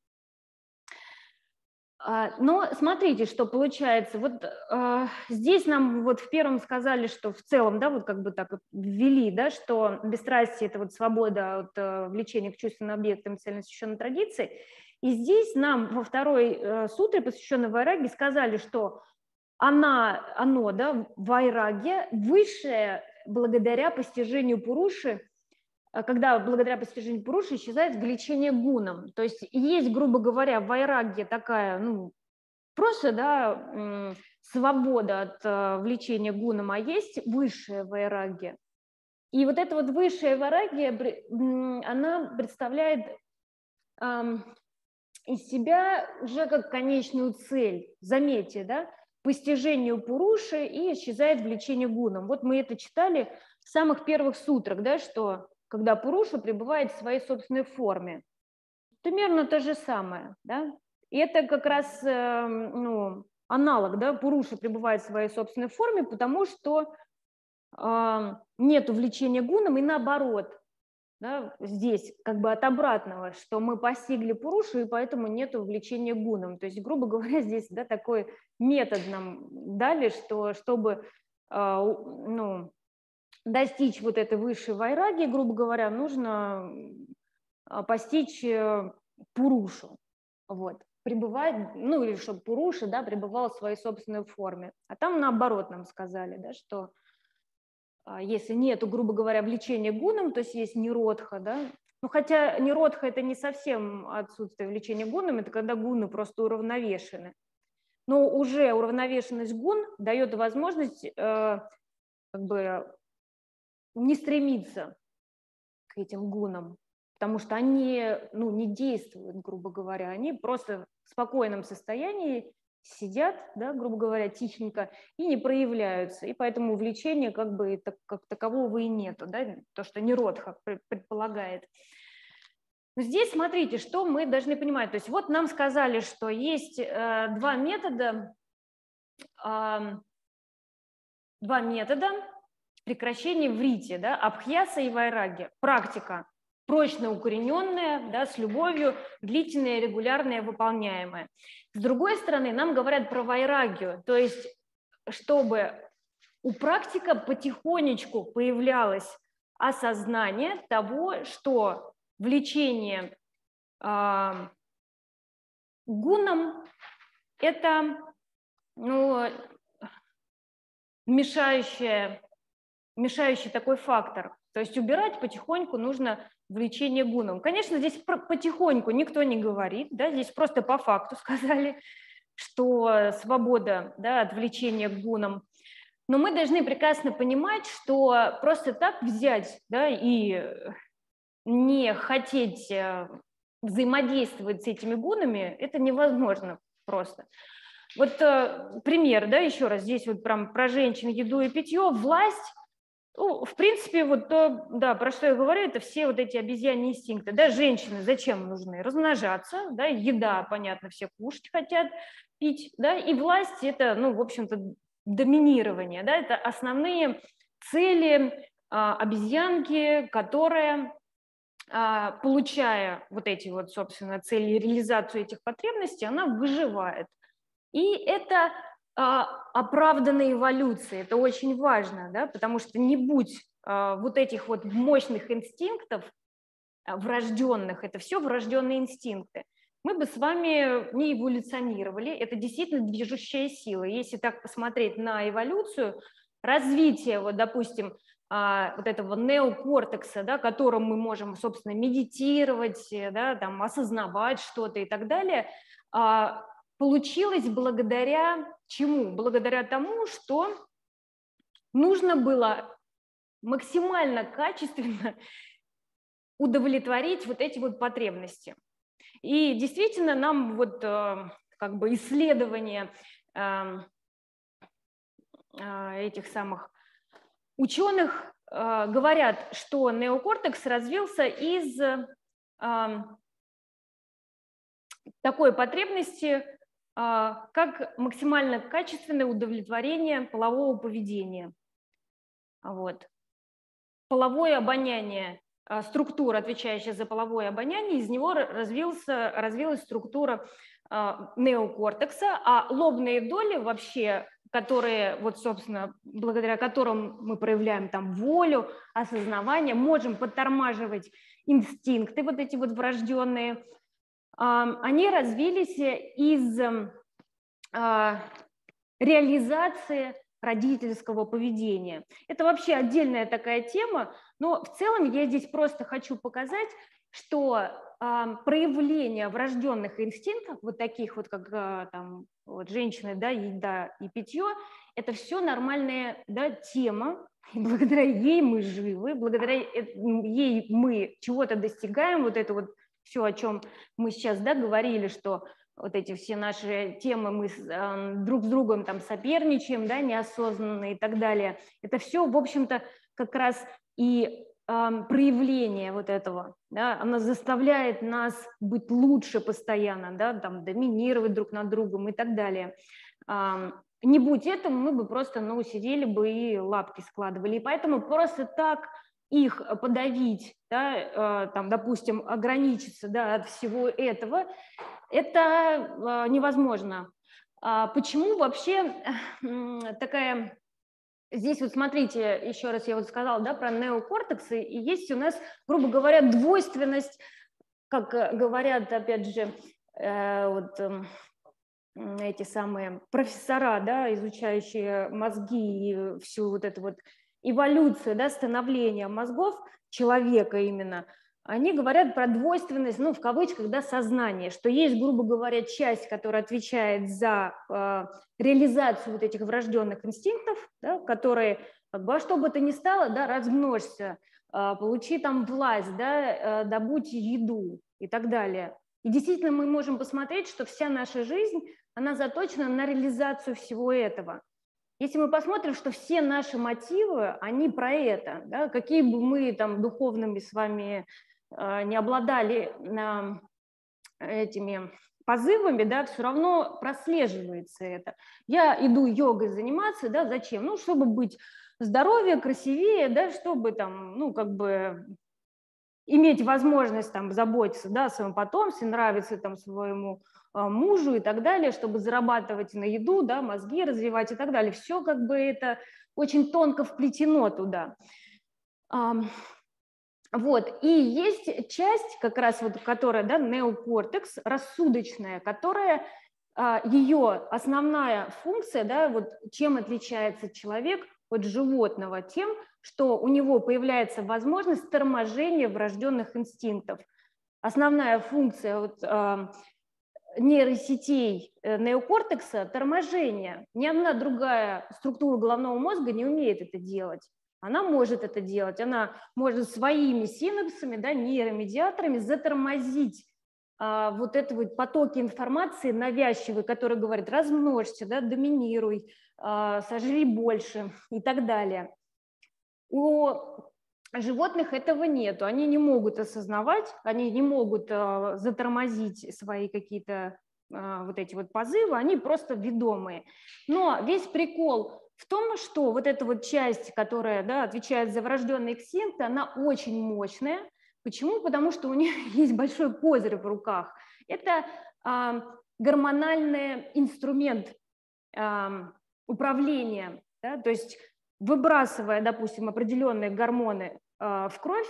Но смотрите, что получается. Вот здесь нам вот в первом сказали, что в целом, да, вот как бы так вот ввели, да, что бесстрастие – это вот свобода от влечения к чувственным объектам цельно освященной традиции. И здесь нам во второй сутре, посвященной вайраге, сказали, что оно, да, вайраги, высшее благодаря постижению пуруши, когда благодаря постижению пуруши исчезает влечение гуном. То есть есть, грубо говоря, в вайраге такая, ну, просто, да, свобода от влечения гуном, а есть высшая вайраги. И вот эта вот высшая вайраги, она представляет из себя уже как конечную цель. Заметьте, да, постижению пуруши и исчезает влечение гуном. Вот мы это читали в самых первых сутрах, да, что когда пуруша пребывает в своей собственной форме. Примерно то же самое, да. И это как раз ну, аналог, да, пуруша пребывает в своей собственной форме, потому что нет влечения гуном, и наоборот, да, здесь как бы от обратного, что мы постигли пурушу, и поэтому нет влечения гуном. То есть, грубо говоря, здесь, да, такой метод нам дали, что чтобы ну, достичь вот этой высшей вайраги, грубо говоря, нужно постичь пурушу. Вот. Пребывать, ну или чтобы пуруша, да, пребывал в своей собственной форме. А там наоборот нам сказали, да, что если нету, грубо говоря, влечения гуном, то есть есть ниродха, да, ну хотя ниродха это не совсем отсутствие влечения гуном, это когда гуны просто уравновешены. Но уже уравновешенность гун дает возможность как бы не стремиться к этим гунам, потому что они, ну, не действуют, грубо говоря, они просто в спокойном состоянии сидят, да, грубо говоря, тихенько, и не проявляются, и поэтому влечения как бы как такового и нету, да, то, что ниродха предполагает. Но здесь смотрите, что мы должны понимать, то есть вот нам сказали, что есть два метода прекращения врити, да, абхьяса и вайраги, практика прочно укорененное, да, с любовью, длительное, регулярное, выполняемое. С другой стороны, нам говорят про вайрагию, то есть чтобы у практика потихонечку появлялось осознание того, что влечение гуном – это мешающий такой фактор. То есть убирать потихоньку нужно влечение гуном. Конечно, здесь потихоньку никто не говорит, да, здесь просто по факту сказали, что свобода, да, от влечения к гунам. Но мы должны прекрасно понимать, что просто так взять, да, и не хотеть взаимодействовать с этими гунами, это невозможно просто. Вот пример, да, еще раз, здесь вот прям про женщин, еду и питье, власть, ну, в принципе, вот то, да, про что я говорю, это все вот эти обезьяньи инстинкты, да, женщины зачем нужны? Размножаться, да, еда, понятно, все кушать хотят, пить, да, и власть это, ну, в общем-то, доминирование, да, это основные цели обезьянки, которые, получая вот эти вот, собственно, цели и реализацию этих потребностей, она выживает. И это оправданная эволюция, это очень важно, да, потому что не будь вот этих вот мощных инстинктов, врожденных, это все врожденные инстинкты, мы бы с вами не эволюционировали, это действительно движущая сила. Если так посмотреть на эволюцию, развитие, вот, допустим, вот этого неокортекса, да, которым мы можем, собственно, медитировать, да, там, осознавать что-то и так далее, получилось благодаря чему? Благодаря тому, что нужно было максимально качественно удовлетворить вот эти вот потребности. И действительно нам вот как бы исследования этих самых ученых говорят, что неокортекс развился из такой потребности, как максимально качественное удовлетворение полового поведения. Вот. Половое обоняние, структура, отвечающая за половое обоняние, из него развилась структура неокортекса, а лобные доли вообще, которые, вот, собственно, благодаря которым мы проявляем там волю, осознавание, можем подтормаживать инстинкты, вот эти вот врожденные, они развились из реализации родительского поведения. Это вообще отдельная такая тема, но в целом я здесь просто хочу показать, что проявление врожденных инстинктов, вот таких вот, как там, вот, женщины, да, еда и питье, это все нормальная, да, тема, и благодаря ей мы живы, благодаря ей мы чего-то достигаем, вот это вот все, о чем мы сейчас, да, говорили, что вот эти все наши темы, мы друг с другом там соперничаем, да, неосознанно и так далее. Это все, в общем-то, как раз и проявление вот этого, да, оно заставляет нас быть лучше постоянно, да, там, доминировать друг над другом и так далее. Не будь этого, мы бы просто, ну, сидели бы и лапки складывали. И поэтому просто так их подавить, да, там, допустим, ограничиться, да, от всего этого, это невозможно. Почему вообще такая... Здесь вот смотрите, еще раз я вот сказала, да, про неокортексы, и есть у нас, грубо говоря, двойственность, как говорят, опять же, вот эти самые профессора, да, изучающие мозги и всю вот эту вот эволюцию, да, становления мозгов человека именно, они говорят про двойственность, ну, в кавычках, да, сознания, что есть, грубо говоря, часть, которая отвечает за реализацию вот этих врожденных инстинктов, да, которые, как бы, во что бы то ни стало, да, размножься, получи там власть, да, добудь еду и так далее. И действительно мы можем посмотреть, что вся наша жизнь, она заточена на реализацию всего этого. Если мы посмотрим, что все наши мотивы, они про это, да, какие бы мы там духовными с вами не обладали этими позывами, да, все равно прослеживается это. Я иду йогой заниматься, да, зачем? Ну, чтобы быть здоровее, красивее, да, чтобы там, ну, как бы иметь возможность там заботиться, да, о своем потомстве, нравиться там своему мужу и так далее, чтобы зарабатывать на еду, да, мозги развивать и так далее. Все как бы это очень тонко вплетено туда. Вот, и есть часть, как раз вот, которая, да, неокортекс, рассудочная, которая, ее основная функция, да, вот чем отличается человек от животного, тем, что у него появляется возможность торможения врожденных инстинктов. Основная функция вот, нейросетей неокортекса – торможение. Ни одна другая структура головного мозга не умеет это делать. Она может это делать, она может своими синапсами, да, нейромедиаторами затормозить вот это вот потоки информации навязчивые, которые говорят: размножься, да, доминируй, сожри больше и так далее. У животных этого нету, они не могут осознавать, они не могут затормозить свои какие-то вот эти вот позывы, они просто ведомые. Но весь прикол в том, что вот эта вот часть, которая, да, отвечает за врожденные инстинкты, она очень мощная. Почему? Потому что у нее есть большой козырь в руках. Это гормональный инструмент управления, да, то есть выбрасывая, допустим, определенные гормоны в кровь,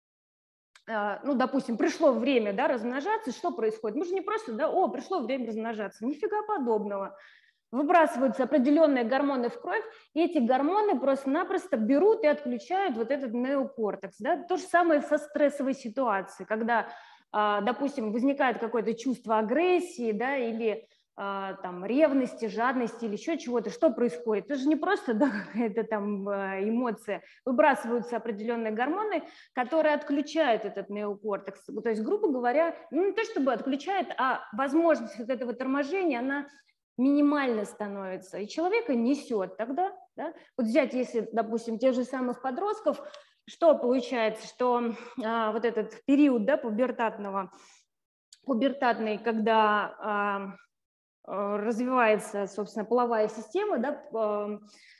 ну, допустим, пришло время, да, размножаться, что происходит? Мы же не просто, да, о, пришло время размножаться, нифига подобного. Выбрасываются определенные гормоны в кровь, и эти гормоны просто-напросто берут и отключают вот этот неокортекс. Да? То же самое со стрессовой ситуацией, когда, допустим, возникает какое-то чувство агрессии, да, или там, ревности, жадности или еще чего-то. Что происходит? Это же не просто, да, какая-то там эмоция. Выбрасываются определенные гормоны, которые отключают этот неокортекс. То есть, грубо говоря, ну, не то чтобы отключает, а возможность вот этого торможения, она минимально становится, и человека несет тогда, да? Вот взять, если, допустим, тех же самых подростков, что получается, что вот этот период, да, пубертатный, когда развивается, собственно, половая система, да,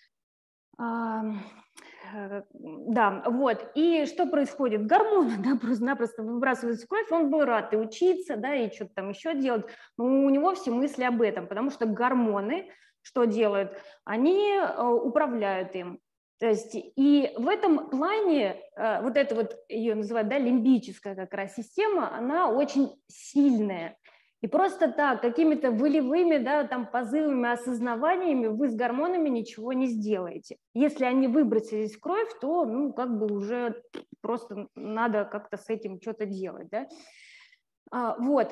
да, вот, и что происходит? Гормоны, да, просто-напросто выбрасываются в кровь, он был рад и учиться, да, и что-то там еще делать, но у него все мысли об этом, потому что гормоны что делают? Они управляют им. То есть, и в этом плане вот эта вот, ее называют, да, лимбическая как раз система, она очень сильная. И просто так, какими-то волевыми, да, там, позывами, осознаваниями вы с гормонами ничего не сделаете. Если они выбросились в кровь, то, ну, как бы уже просто надо как-то с этим что-то делать, да. Вот.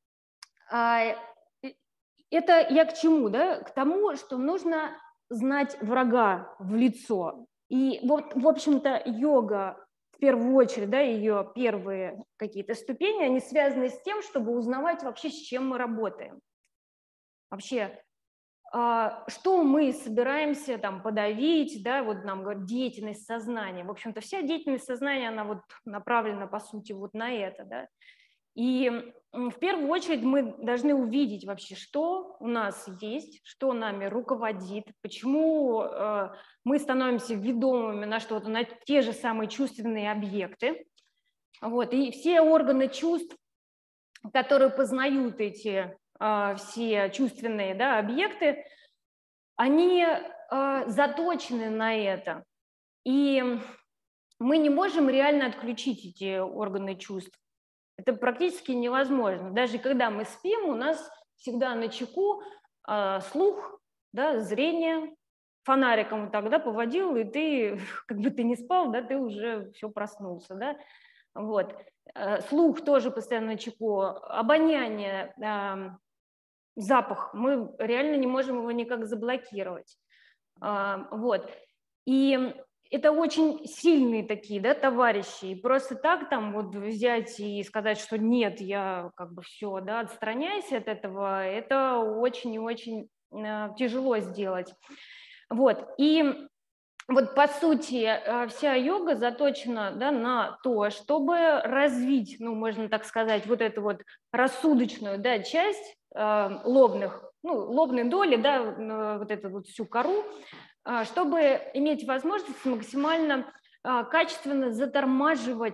Это я к чему, да? К тому, что нужно знать врага в лицо. И вот, в общем-то, йога, в первую очередь, да, ее первые какие-то ступени, они связаны с тем, чтобы узнавать вообще, с чем мы работаем. Вообще, что мы собираемся там подавить, да, вот нам говорят, деятельность сознания. В общем-то, вся деятельность сознания, она вот направлена, по сути, вот на это, да. И в первую очередь мы должны увидеть вообще, что у нас есть, что нами руководит, почему мы становимся ведомыми на что-то, на те же самые чувственные объекты. Вот. И все органы чувств, которые познают эти все чувственные, да, объекты, они заточены на это. И мы не можем реально отключить эти органы чувств. Это практически невозможно. Даже когда мы спим, у нас всегда начеку слух, да, зрение. Фонариком тогда поводил, и ты, как бы ты не спал, да, ты уже все проснулся. Да? Вот. Слух тоже постоянно начеку. Обоняние, запах, мы реально не можем его никак заблокировать. Вот. И это очень сильные такие, да, товарищи, и просто так там вот взять и сказать, что нет, я как бы все, да, отстраняюсь от этого, это очень и очень тяжело сделать. Вот, и вот по сути вся йога заточена, да, на то, чтобы развить, ну, можно так сказать, вот эту вот рассудочную, да, часть лобных, ну, лобной доли, да, вот эту вот всю кору, чтобы иметь возможность максимально качественно затормаживать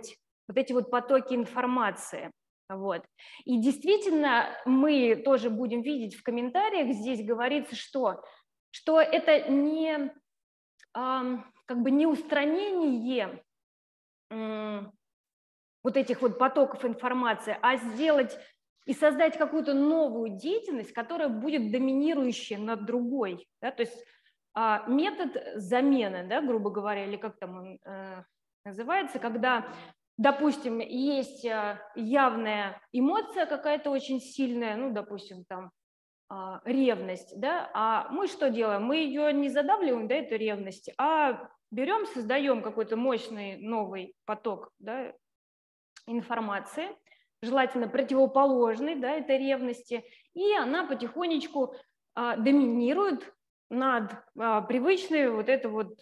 вот эти вот потоки информации. Вот. И действительно, мы тоже будем видеть в комментариях, здесь говорится, что это не, как бы не устранение вот этих вот потоков информации, а сделать и создать какую-то новую деятельность, которая будет доминирующей над другой. Да? То есть метод замены, да, грубо говоря, или как там он называется, когда, допустим, есть явная эмоция какая-то очень сильная, ну, допустим, там, ревность, да, а мы что делаем? Мы ее не задавливаем, да, эту ревность, а берем, создаем какой-то мощный новый поток, да, информации, желательно противоположной, да, этой ревности, и она потихонечку доминирует над привычной вот это вот,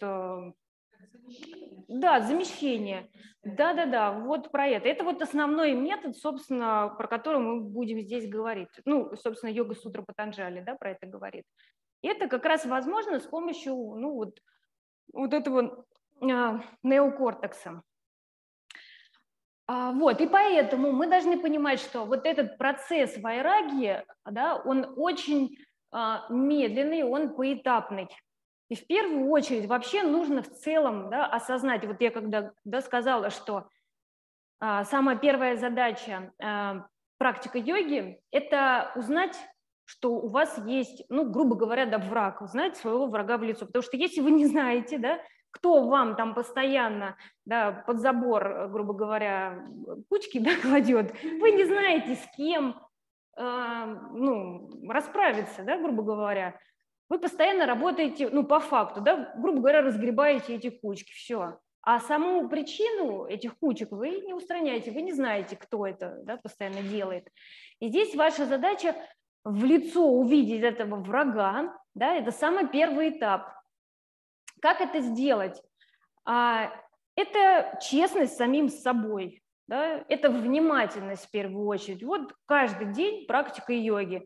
да, замещение. Да, вот про это. Это вот основной метод, собственно, про который мы будем здесь говорить. Ну, собственно, йога-сутра Патанджали, да, про это говорит. И это как раз возможно с помощью, ну, вот этого неокортекса. Вот, и поэтому мы должны понимать, что вот этот процесс вайраги, да, он очень медленный, он поэтапный. И в первую очередь вообще нужно в целом, да, осознать, вот я когда, да, сказала, что самая первая задача практика йоги – это узнать, что у вас есть, ну, грубо говоря, да, враг, узнать своего врага в лицо. Потому что если вы не знаете, да, кто вам там постоянно, да, под забор, грубо говоря, кучки, да, кладет, вы не знаете, с кем ну, расправиться, да, грубо говоря. Вы постоянно работаете, ну, по факту, да, грубо говоря, разгребаете эти кучки, все. А саму причину этих кучек вы не устраняете, вы не знаете, кто это, да, постоянно делает. И здесь ваша задача в лицо увидеть этого врага, да, это самый первый этап. Как это сделать? Это честность с самим собой, да? Это внимательность в первую очередь. Вот каждый день практика йоги.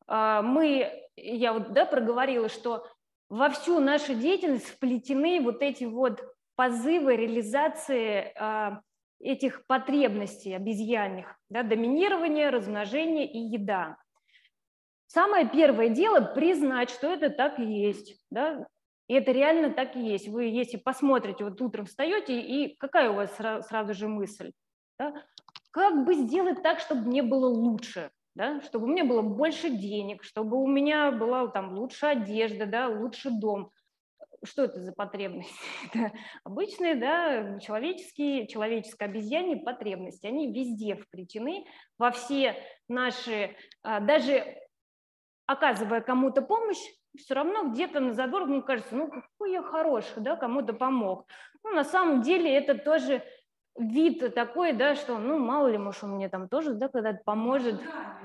Я вот, да, проговорила, что во всю нашу деятельность вплетены вот эти вот позывы реализации этих потребностей обезьянных, да, доминирование, размножение и еда. Самое первое дело – признать, что это так и есть, да? И это реально так и есть. Вы, если посмотрите, вот утром встаете, и какая у вас сразу же мысль? Да? Как бы сделать так, чтобы мне было лучше? Да? Чтобы у меня было больше денег, чтобы у меня была там лучше одежда, да, лучше дом. Что это за потребности? Это обычные, да, человеческо-обезьяньи потребности. Они везде вплетены, во все наши, даже оказывая кому-то помощь, все равно где-то на задворках, мне кажется, ну какой я хороший, да, кому-то помог. Ну, на самом деле это тоже вид такой, да, что, ну, мало ли, может, он мне там тоже, да, когда-то поможет.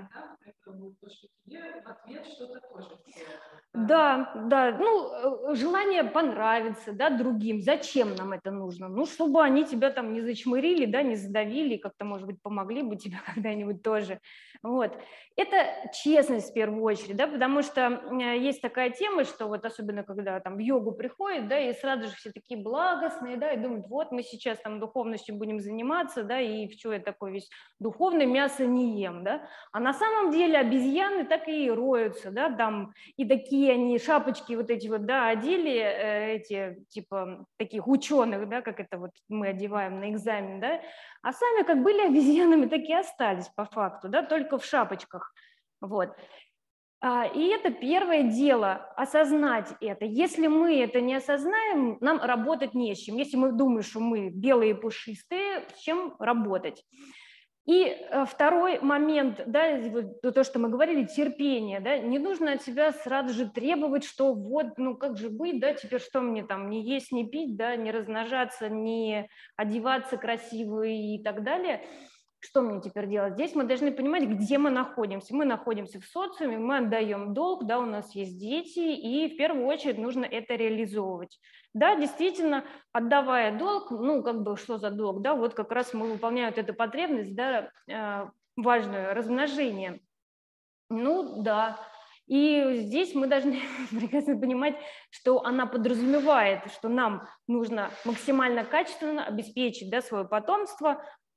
Да, ну, желание понравиться, да, другим. Зачем нам это нужно? Ну, чтобы они тебя там не зачмырили, да, не задавили, как-то, может быть, помогли бы тебе когда-нибудь тоже. Вот. Это честность в первую очередь, да, потому что есть такая тема, что вот особенно когда там в йогу приходят, да, и сразу же все такие благостные, да, и думают, вот мы сейчас там духовностью будем заниматься, да, и что я такой весь духовный, мясо не ем, да. А на самом деле обезьяны так и роются, да, там, и такие они шапочки вот эти вот, да, одели, эти, типа, таких ученых, да, как это вот мы одеваем на экзамен, да, а сами как были обезьянами, так и остались по факту, да, только в шапочках, вот. И это первое дело, осознать это. Если мы это не осознаем, нам работать не с чем. Если мы думаем, что мы белые и пушистые, с чем работать? И второй момент, да, то, что мы говорили, терпение, да, не нужно от себя сразу же требовать, что вот, ну как же быть, да, теперь что мне там, не есть, не пить, да, не размножаться, не одеваться красиво и так далее. Что мне теперь делать? Здесь мы должны понимать, где мы находимся. Мы находимся в социуме, мы отдаем долг, да, у нас есть дети, и в первую очередь нужно это реализовывать. Да, действительно, отдавая долг, ну, как бы, что за долг, да, вот как раз мы выполняем эту потребность, да, важную, размножение. Ну, да. И здесь мы должны прекрасно понимать, что она подразумевает, что нам нужно максимально качественно обеспечить, да, свое потомство,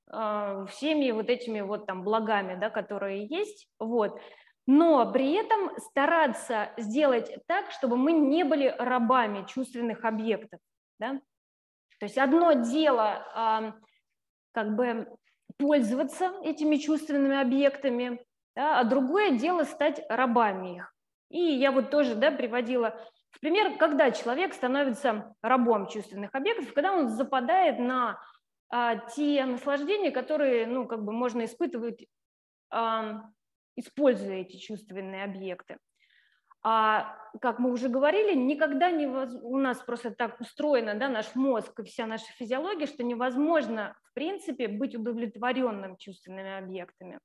всеми вот этими вот там благами, да, которые есть, вот. Но при этом стараться сделать так, чтобы мы не были рабами чувственных объектов, да? То есть одно дело как бы пользоваться этими чувственными объектами, да, а другое дело стать рабами их. И я вот тоже, да, приводила в пример, когда человек становится рабом чувственных объектов, когда он западает на те наслаждения, которые, ну, как бы можно испытывать, используя эти чувственные объекты. А как мы уже говорили, никогда не у нас просто так устроено, да, наш мозг и вся наша физиология, что невозможно, в принципе, быть удовлетворенным чувственными объектами.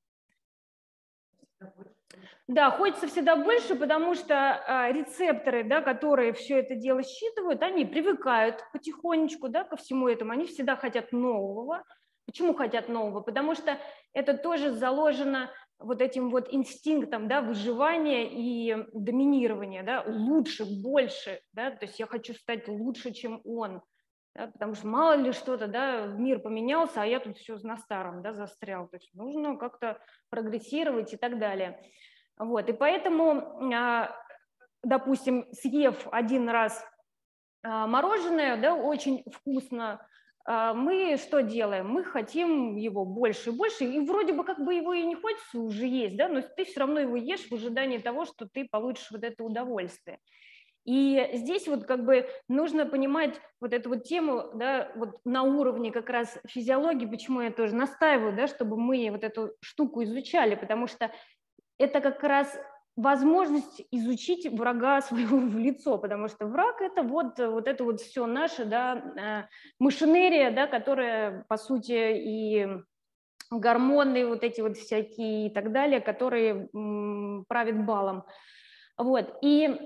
Да, хочется всегда больше, потому что рецепторы, да, которые все это дело считывают, они привыкают потихонечку, да, ко всему этому, они всегда хотят нового. Почему хотят нового? Потому что это тоже заложено вот этим вот инстинктом, да, выживания и доминирования, да, лучше, больше, да, то есть я хочу стать лучше, чем он, да, потому что мало ли что-то, да, мир поменялся, а я тут все на старом, да, застрял, то есть нужно как-то прогрессировать и так далее. Вот, и поэтому, допустим, съев один раз мороженое, да, очень вкусно, мы что делаем? Мы хотим его больше и больше, и вроде бы как бы его и не хочется уже есть, да, но ты все равно его ешь в ожидании того, что ты получишь вот это удовольствие. И здесь вот как бы нужно понимать вот эту вот тему, да, вот на уровне как раз физиологии, почему я тоже настаиваю, да, чтобы мы вот эту штуку изучали, потому что это как раз возможность изучить врага своего в лицо, потому что враг – это вот это вот все наше, да, машинерия, да, которая, по сути, и гормоны вот эти вот всякие и так далее, которые правят балом. Вот, и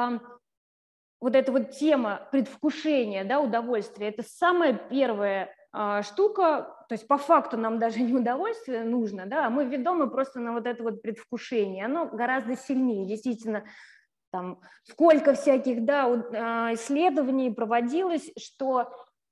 вот эта вот тема предвкушения, да, удовольствия – это самая первая штука, то есть по факту нам даже не удовольствие нужно, да, а мы ведомы просто на вот это вот предвкушение, оно гораздо сильнее, действительно, там сколько всяких, да, исследований проводилось, что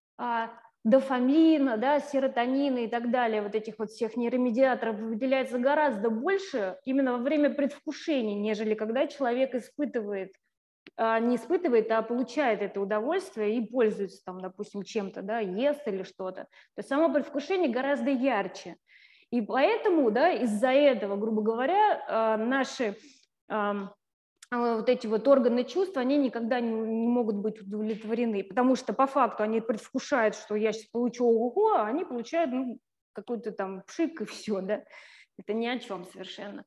дофамина, да, серотонина и так далее, вот этих вот всех нейромедиаторов выделяется гораздо больше именно во время предвкушения, нежели когда человек испытывает, не испытывает, а получает это удовольствие и пользуется там, допустим, чем-то, да, ест или что-то. То есть само предвкушение гораздо ярче. И поэтому, да, из-за этого, грубо говоря, наши вот эти вот органы чувств, они никогда не могут быть удовлетворены, потому что по факту они предвкушают, что я сейчас получу ого-го, а они получают, ну, какой-то там пшик и все, да. Это ни о чем совершенно.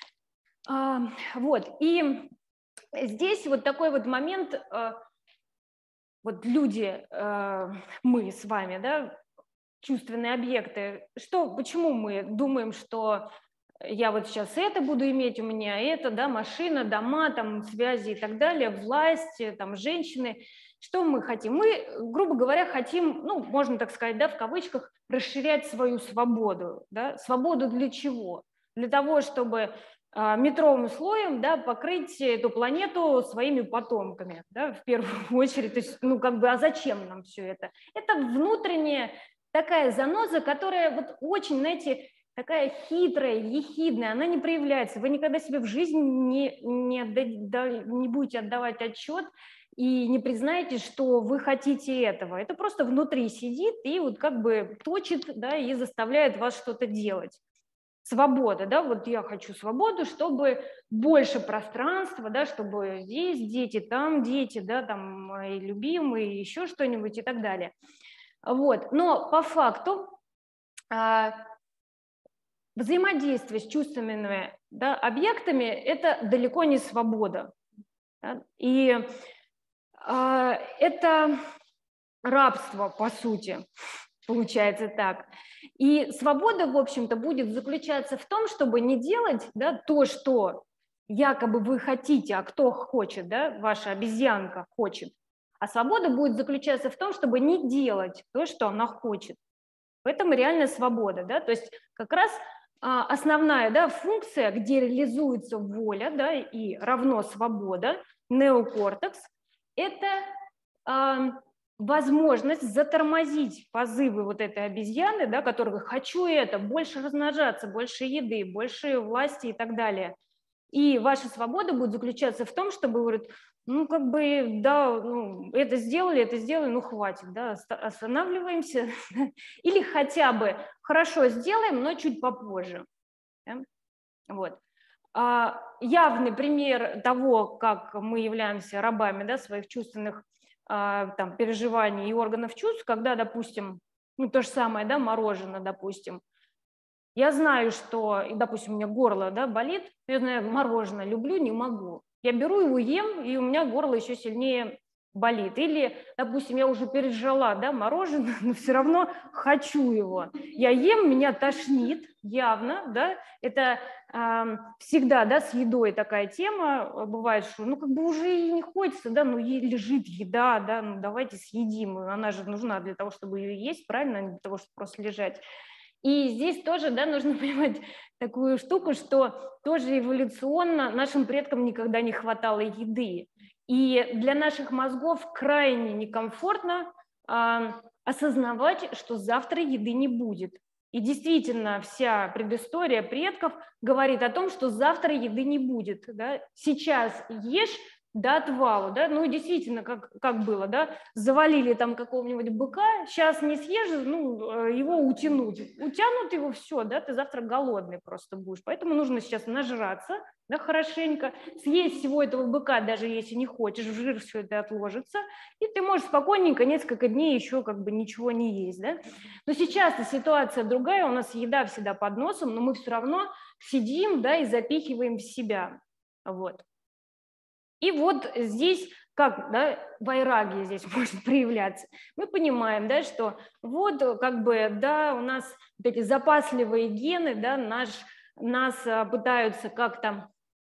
Вот, и здесь вот такой вот момент, вот люди, мы с вами, да, чувственные объекты, почему мы думаем, что я вот сейчас это буду иметь, у меня это, да, машина, дома, там, связи и так далее, власть, там, женщины, что мы хотим? Мы, грубо говоря, хотим, ну, можно так сказать, да, в кавычках, расширять свою свободу, да, свободу для чего? Для того, чтобы метровым слоем, да, покрыть эту планету своими потомками, да, в первую очередь. То есть, ну, как бы, а зачем нам все это? Это внутренняя такая заноза, которая вот очень, знаете, такая хитрая, ехидная, она не проявляется. Вы никогда себе в жизни не будете отдавать отчет и не признаете, что вы хотите этого. Это просто внутри сидит и вот как бы точит, да, и заставляет вас что-то делать. Свобода, да, вот я хочу свободу, чтобы больше пространства, да, чтобы здесь дети, да, там мои любимые, еще что-нибудь и так далее. Вот, но по факту взаимодействие с чувственными, да, объектами – это далеко не свобода. Да? И это рабство, по сути, получается так. И свобода, в общем-то, будет заключаться в том, чтобы не делать, да, то, что якобы вы хотите, а кто хочет, да, ваша обезьянка хочет. А свобода будет заключаться в том, чтобы не делать то, что она хочет. В этом реальная свобода. Да? То есть как раз основная, да, функция, где реализуется воля, да, и равно свобода, неокортекс, это возможность затормозить позывы вот этой обезьяны, да, которая «хочу это, больше размножаться, больше еды, больше власти» и так далее. И ваша свобода будет заключаться в том, чтобы, говорит, ну, как бы, да, ну, это сделали, ну, хватит, да, останавливаемся. Или хотя бы хорошо сделаем, но чуть попозже. Да? Вот. Явный пример того, как мы являемся рабами, да, своих чувственных там, переживаний и органов чувств, когда, допустим, ну, то же самое, да, мороженое, допустим, я знаю, что, допустим, у меня горло, да, болит, я знаю, мороженое люблю, не могу. Я беру его, ем, и у меня горло еще сильнее болит. Или, допустим, я уже пережила, да, мороженое, но все равно хочу его. Я ем, меня тошнит, явно, да, это всегда, да, с едой такая тема бывает, что, ну, как бы уже и не хочется, да, ну, лежит еда, да, ну, давайте съедим, она же нужна для того, чтобы ее есть, правильно, а не для того, чтобы просто лежать. И здесь тоже, да, нужно понимать такую штуку, что тоже эволюционно нашим предкам никогда не хватало еды. И для наших мозгов крайне некомфортно осознавать, что завтра еды не будет. И действительно, вся предыстория предков говорит о том, что завтра еды не будет. Да? Сейчас ешь до отвала, да, ну действительно, как было, да, завалили там какого-нибудь быка, сейчас не съешь, ну, его утянут его, все, да, ты завтра голодный просто будешь, поэтому нужно сейчас нажраться, да, хорошенько, съесть всего этого быка, даже если не хочешь, в жир все это отложится, и ты можешь спокойненько несколько дней еще как бы ничего не есть, да, но сейчас-то ситуация другая, у нас еда всегда под носом, но мы все равно сидим, да, и запихиваем в себя, вот. И вот здесь, как, да, вайраги здесь может проявляться. Мы понимаем, да, что вот как бы, да, у нас вот эти запасливые гены, да, нас пытаются как-то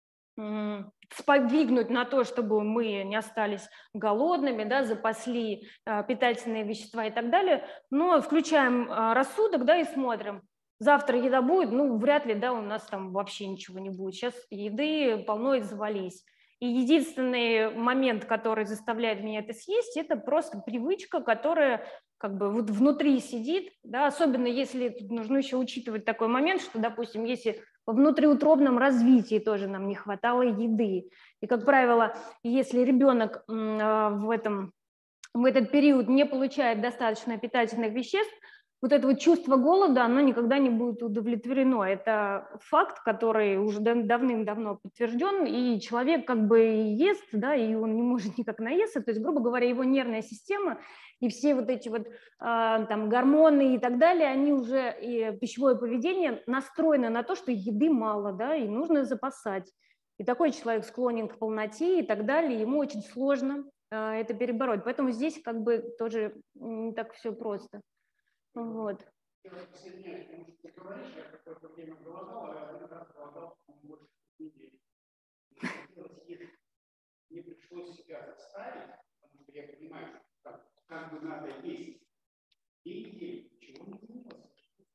сподвигнуть на то, чтобы мы не остались голодными, да, запасли питательные вещества и так далее, но включаем рассудок, да, и смотрим. Завтра еда будет, ну, вряд ли, да, у нас там вообще ничего не будет. Сейчас еды полно и завались. И единственный момент, который заставляет меня это съесть, это просто привычка, которая как бы вот внутри сидит, да, особенно если тут нужно еще учитывать такой момент, что, допустим, если во внутриутробном развитии тоже нам не хватало еды. И, как правило, если ребенок в этот период не получает достаточно питательных веществ, вот это вот чувство голода, оно никогда не будет удовлетворено. Это факт, который уже давным-давно подтвержден, и человек как бы ест, да, и он не может никак наесться, то есть, грубо говоря, его нервная система и все вот эти вот там гормоны и так далее, они уже, и пищевое поведение настроено на то, что еды мало, да, и нужно запасать. И такой человек склонен к полноте и так далее, ему очень сложно это перебороть. Поэтому здесь как бы тоже не так все просто. Вот. Я присоединяюсь к тому, что ты говоришь, я какое-то время голодал, а один раз голодал больше недели. Мне пришлось себя заставить, потому что я понимаю, что как бы надо есть 2 недели, чего не занимался.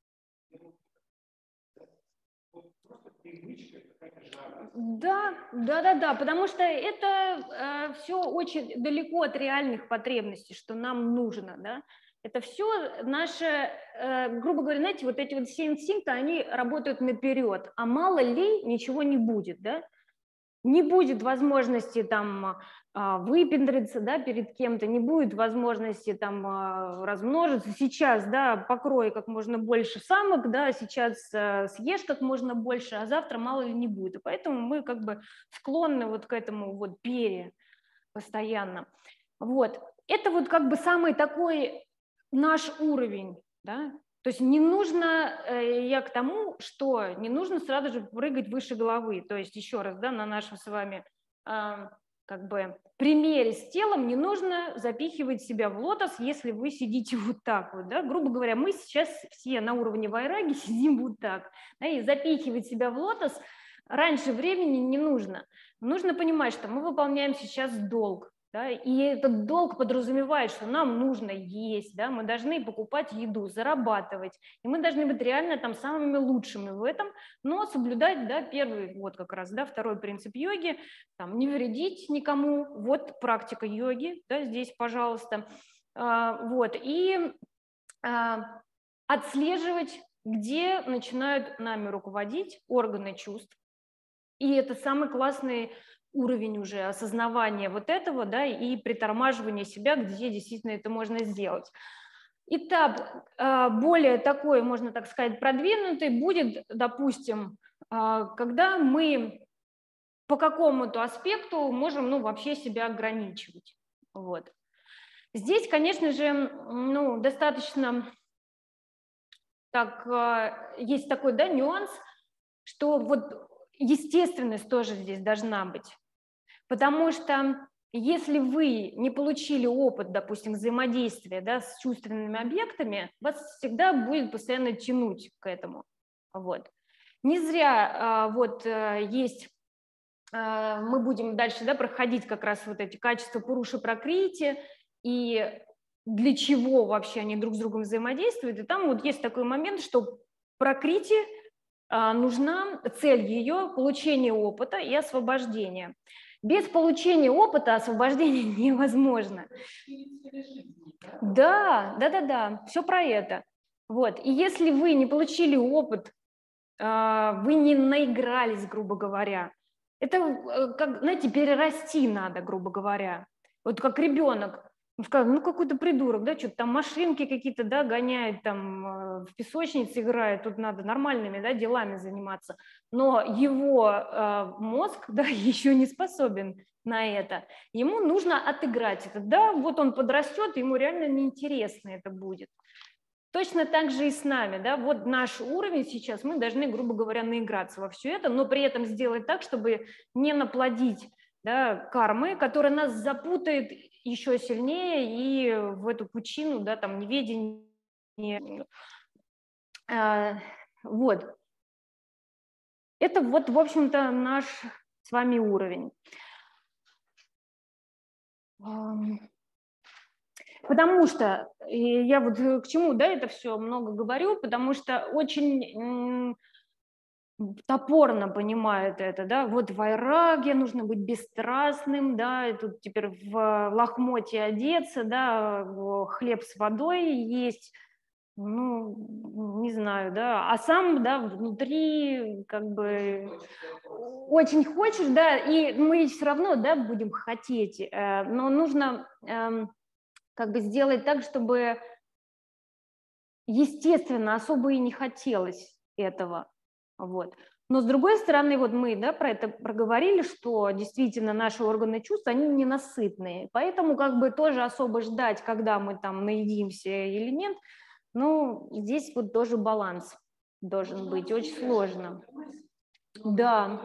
Вот просто привычка, какая-то жадность. Да, потому что это все очень далеко от реальных потребностей, что нам нужно, да. Это все наше, грубо говоря, знаете, вот эти вот все инстинкты, они работают наперед, а мало ли ничего не будет, да? Не будет возможности там выпендриться, да, перед кем-то, не будет возможности там размножиться. Сейчас, да, покрой как можно больше самок, да, сейчас съешь как можно больше, а завтра мало ли не будет. И поэтому мы как бы склонны вот к этому вот постоянно. Вот. Это вот как бы самый такой наш уровень, да, то есть не нужно, я к тому, что не нужно сразу же прыгать выше головы, то есть еще раз, да, на нашем с вами как бы примере с телом не нужно запихивать себя в лотос, если вы сидите вот так вот, да, грубо говоря, мы сейчас все на уровне вайраги сидим вот так, да, и запихивать себя в лотос раньше времени не нужно. Нужно понимать, что мы выполняем сейчас долг. Да, и этот долг подразумевает, что нам нужно есть, да, мы должны покупать еду, зарабатывать, и мы должны быть реально там самыми лучшими в этом, но соблюдать, да, первый, вот как раз, да, второй принцип йоги, там, не вредить никому, вот практика йоги, да, здесь, пожалуйста, Вот, и отслеживать, где начинают нами руководить органы чувств. И это самый классный уровень уже осознавания вот этого, да, и притормаживания себя, где действительно это можно сделать. Этап более такой, можно так сказать, продвинутый будет, допустим, когда мы по какому-то аспекту можем, ну, вообще себя ограничивать. Вот. Здесь, конечно же, ну, достаточно так, есть такой, да, нюанс, что вот естественность тоже здесь должна быть. Потому что если вы не получили опыт, допустим, взаимодействия, да, с чувственными объектами, вас всегда будет постоянно тянуть к этому. Вот. Не зря вот есть, мы будем дальше, да, проходить как раз вот эти качества Пуруша Пракрити и для чего вообще они друг с другом взаимодействуют. И там вот есть такой момент, что Пракрити нужна, цель ее получение опыта и освобождение. Без получения опыта освобождение невозможно. Да, все про это. Вот. И если вы не получили опыт, вы не наигрались, грубо говоря, это, как, знаете, перерасти надо, грубо говоря. Вот как ребенок, ну какой-то придурок, да, что-то там машинки какие-то, да, гоняет, там в песочнице играет, тут надо нормальными, да, делами заниматься, но его мозг, да, еще не способен на это, ему нужно отыграть это, да, вот он подрастет, ему реально неинтересно это будет. Точно так же и с нами, да, вот наш уровень сейчас, мы должны, грубо говоря, наиграться во все это, но при этом сделать так, чтобы не наплодить, да, кармы, которая нас запутает еще сильнее и в эту пучину, да, там, неведения. Вот. Это вот, в общем-то, наш с вами уровень. Потому что, я вот к чему, да, это все много говорю, потому что очень топорно понимают это, да, вот вайраги, нужно быть бесстрастным, да, и тут теперь в лохмотье одеться, да, хлеб с водой есть, ну, не знаю, да, а сам, да, внутри как бы очень хочешь, да, и мы все равно, да, будем хотеть, но нужно как бы сделать так, чтобы, естественно, особо и не хотелось этого, вот. Но с другой стороны, вот мы, да, про это проговорили, что действительно наши органы чувств, они ненасытные, поэтому как бы тоже особо ждать, когда мы там наедимся или нет, ну, здесь вот тоже баланс должен быть, очень сложно. Да.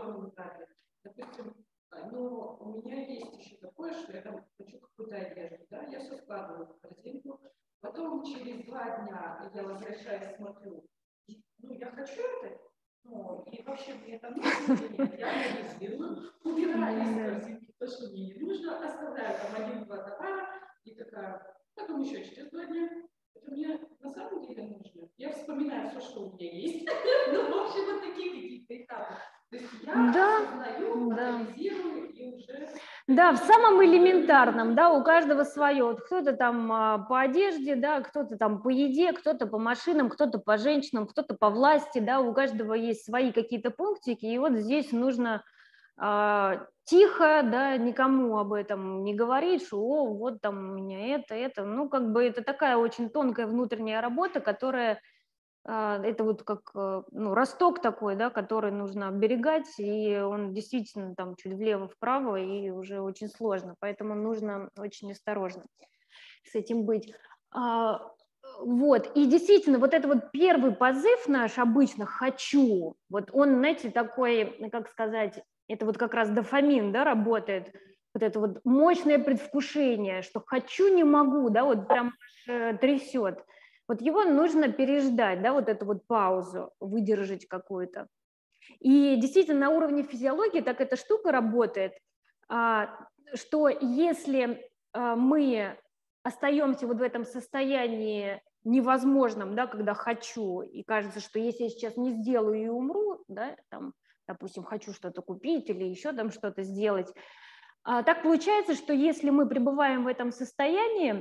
Но у меня есть еще такое, что я там хочу какую-то одежду, да, я все складываю в корзинку, потом через 2 дня я возвращаюсь, смотрю, ну, я хочу это, ну, и вообще мне это нужно или нет, я анализирую, убираю из корзинки то, что мне не нужно, оставляю там 1-2 товара, и такая, потом еще через 2 дня, это мне на самом деле нужно. Я вспоминаю все, что у меня есть, ну, в общем, вот такие какие-то этапы. То есть я осознаю, анализирую и уже... Да, в самом элементарном, да, у каждого свое. Вот кто-то там по одежде, да, кто-то там по еде, кто-то по машинам, кто-то по женщинам, кто-то по власти, да, у каждого есть свои какие-то пунктики, и вот здесь нужно тихо, да, никому об этом не говорить, что о, вот там у меня это, ну, как бы это такая очень тонкая внутренняя работа, которая это вот как ну, росток такой, да, который нужно оберегать, и он действительно там чуть влево-вправо, и уже очень сложно, поэтому нужно очень осторожно с этим быть. Вот, и действительно, вот это вот первый позыв наш обычно «хочу», вот он, знаете, такой, как сказать, это вот как раз дофамин, да, работает, вот это вот мощное предвкушение, что «хочу, не могу», да, вот прям трясет. Вот его нужно переждать, да, вот эту вот паузу, выдержать какую-то. И действительно на уровне физиологии так эта штука работает, что если мы остаемся вот в этом состоянии невозможном, да, когда хочу, и кажется, что если я сейчас не сделаю и умру, да, там, допустим, хочу что-то купить или еще там что-то сделать, так получается, что если мы пребываем в этом состоянии,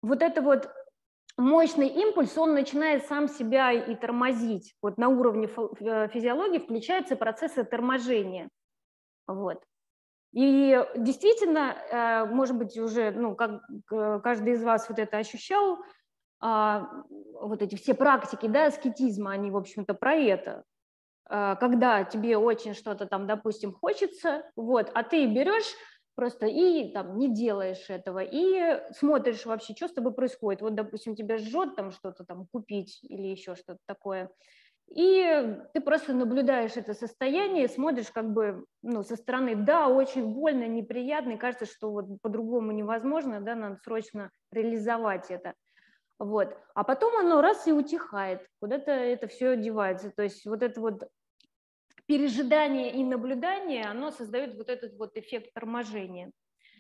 вот это вот мощный импульс, он начинает сам себя и тормозить. Вот на уровне физиологии включаются процессы торможения. Вот. И действительно, может быть, уже, ну, как каждый из вас вот это ощущал, вот эти все практики, да, аскетизма, они, в общем-то, про это. Когда тебе очень что-то там, допустим, хочется, вот, а ты берешь просто и там не делаешь этого, и смотришь вообще, что с тобой происходит. Вот, допустим, тебя жжет там что-то там купить или еще что-то такое, и ты просто наблюдаешь это состояние, смотришь как бы, ну, со стороны, да, очень больно, неприятно, и кажется, что вот по-другому невозможно, да, надо срочно реализовать это. Вот. А потом оно раз и утихает, куда-то это все девается. То есть вот это вот пережидание и наблюдание, оно создает вот этот вот эффект торможения.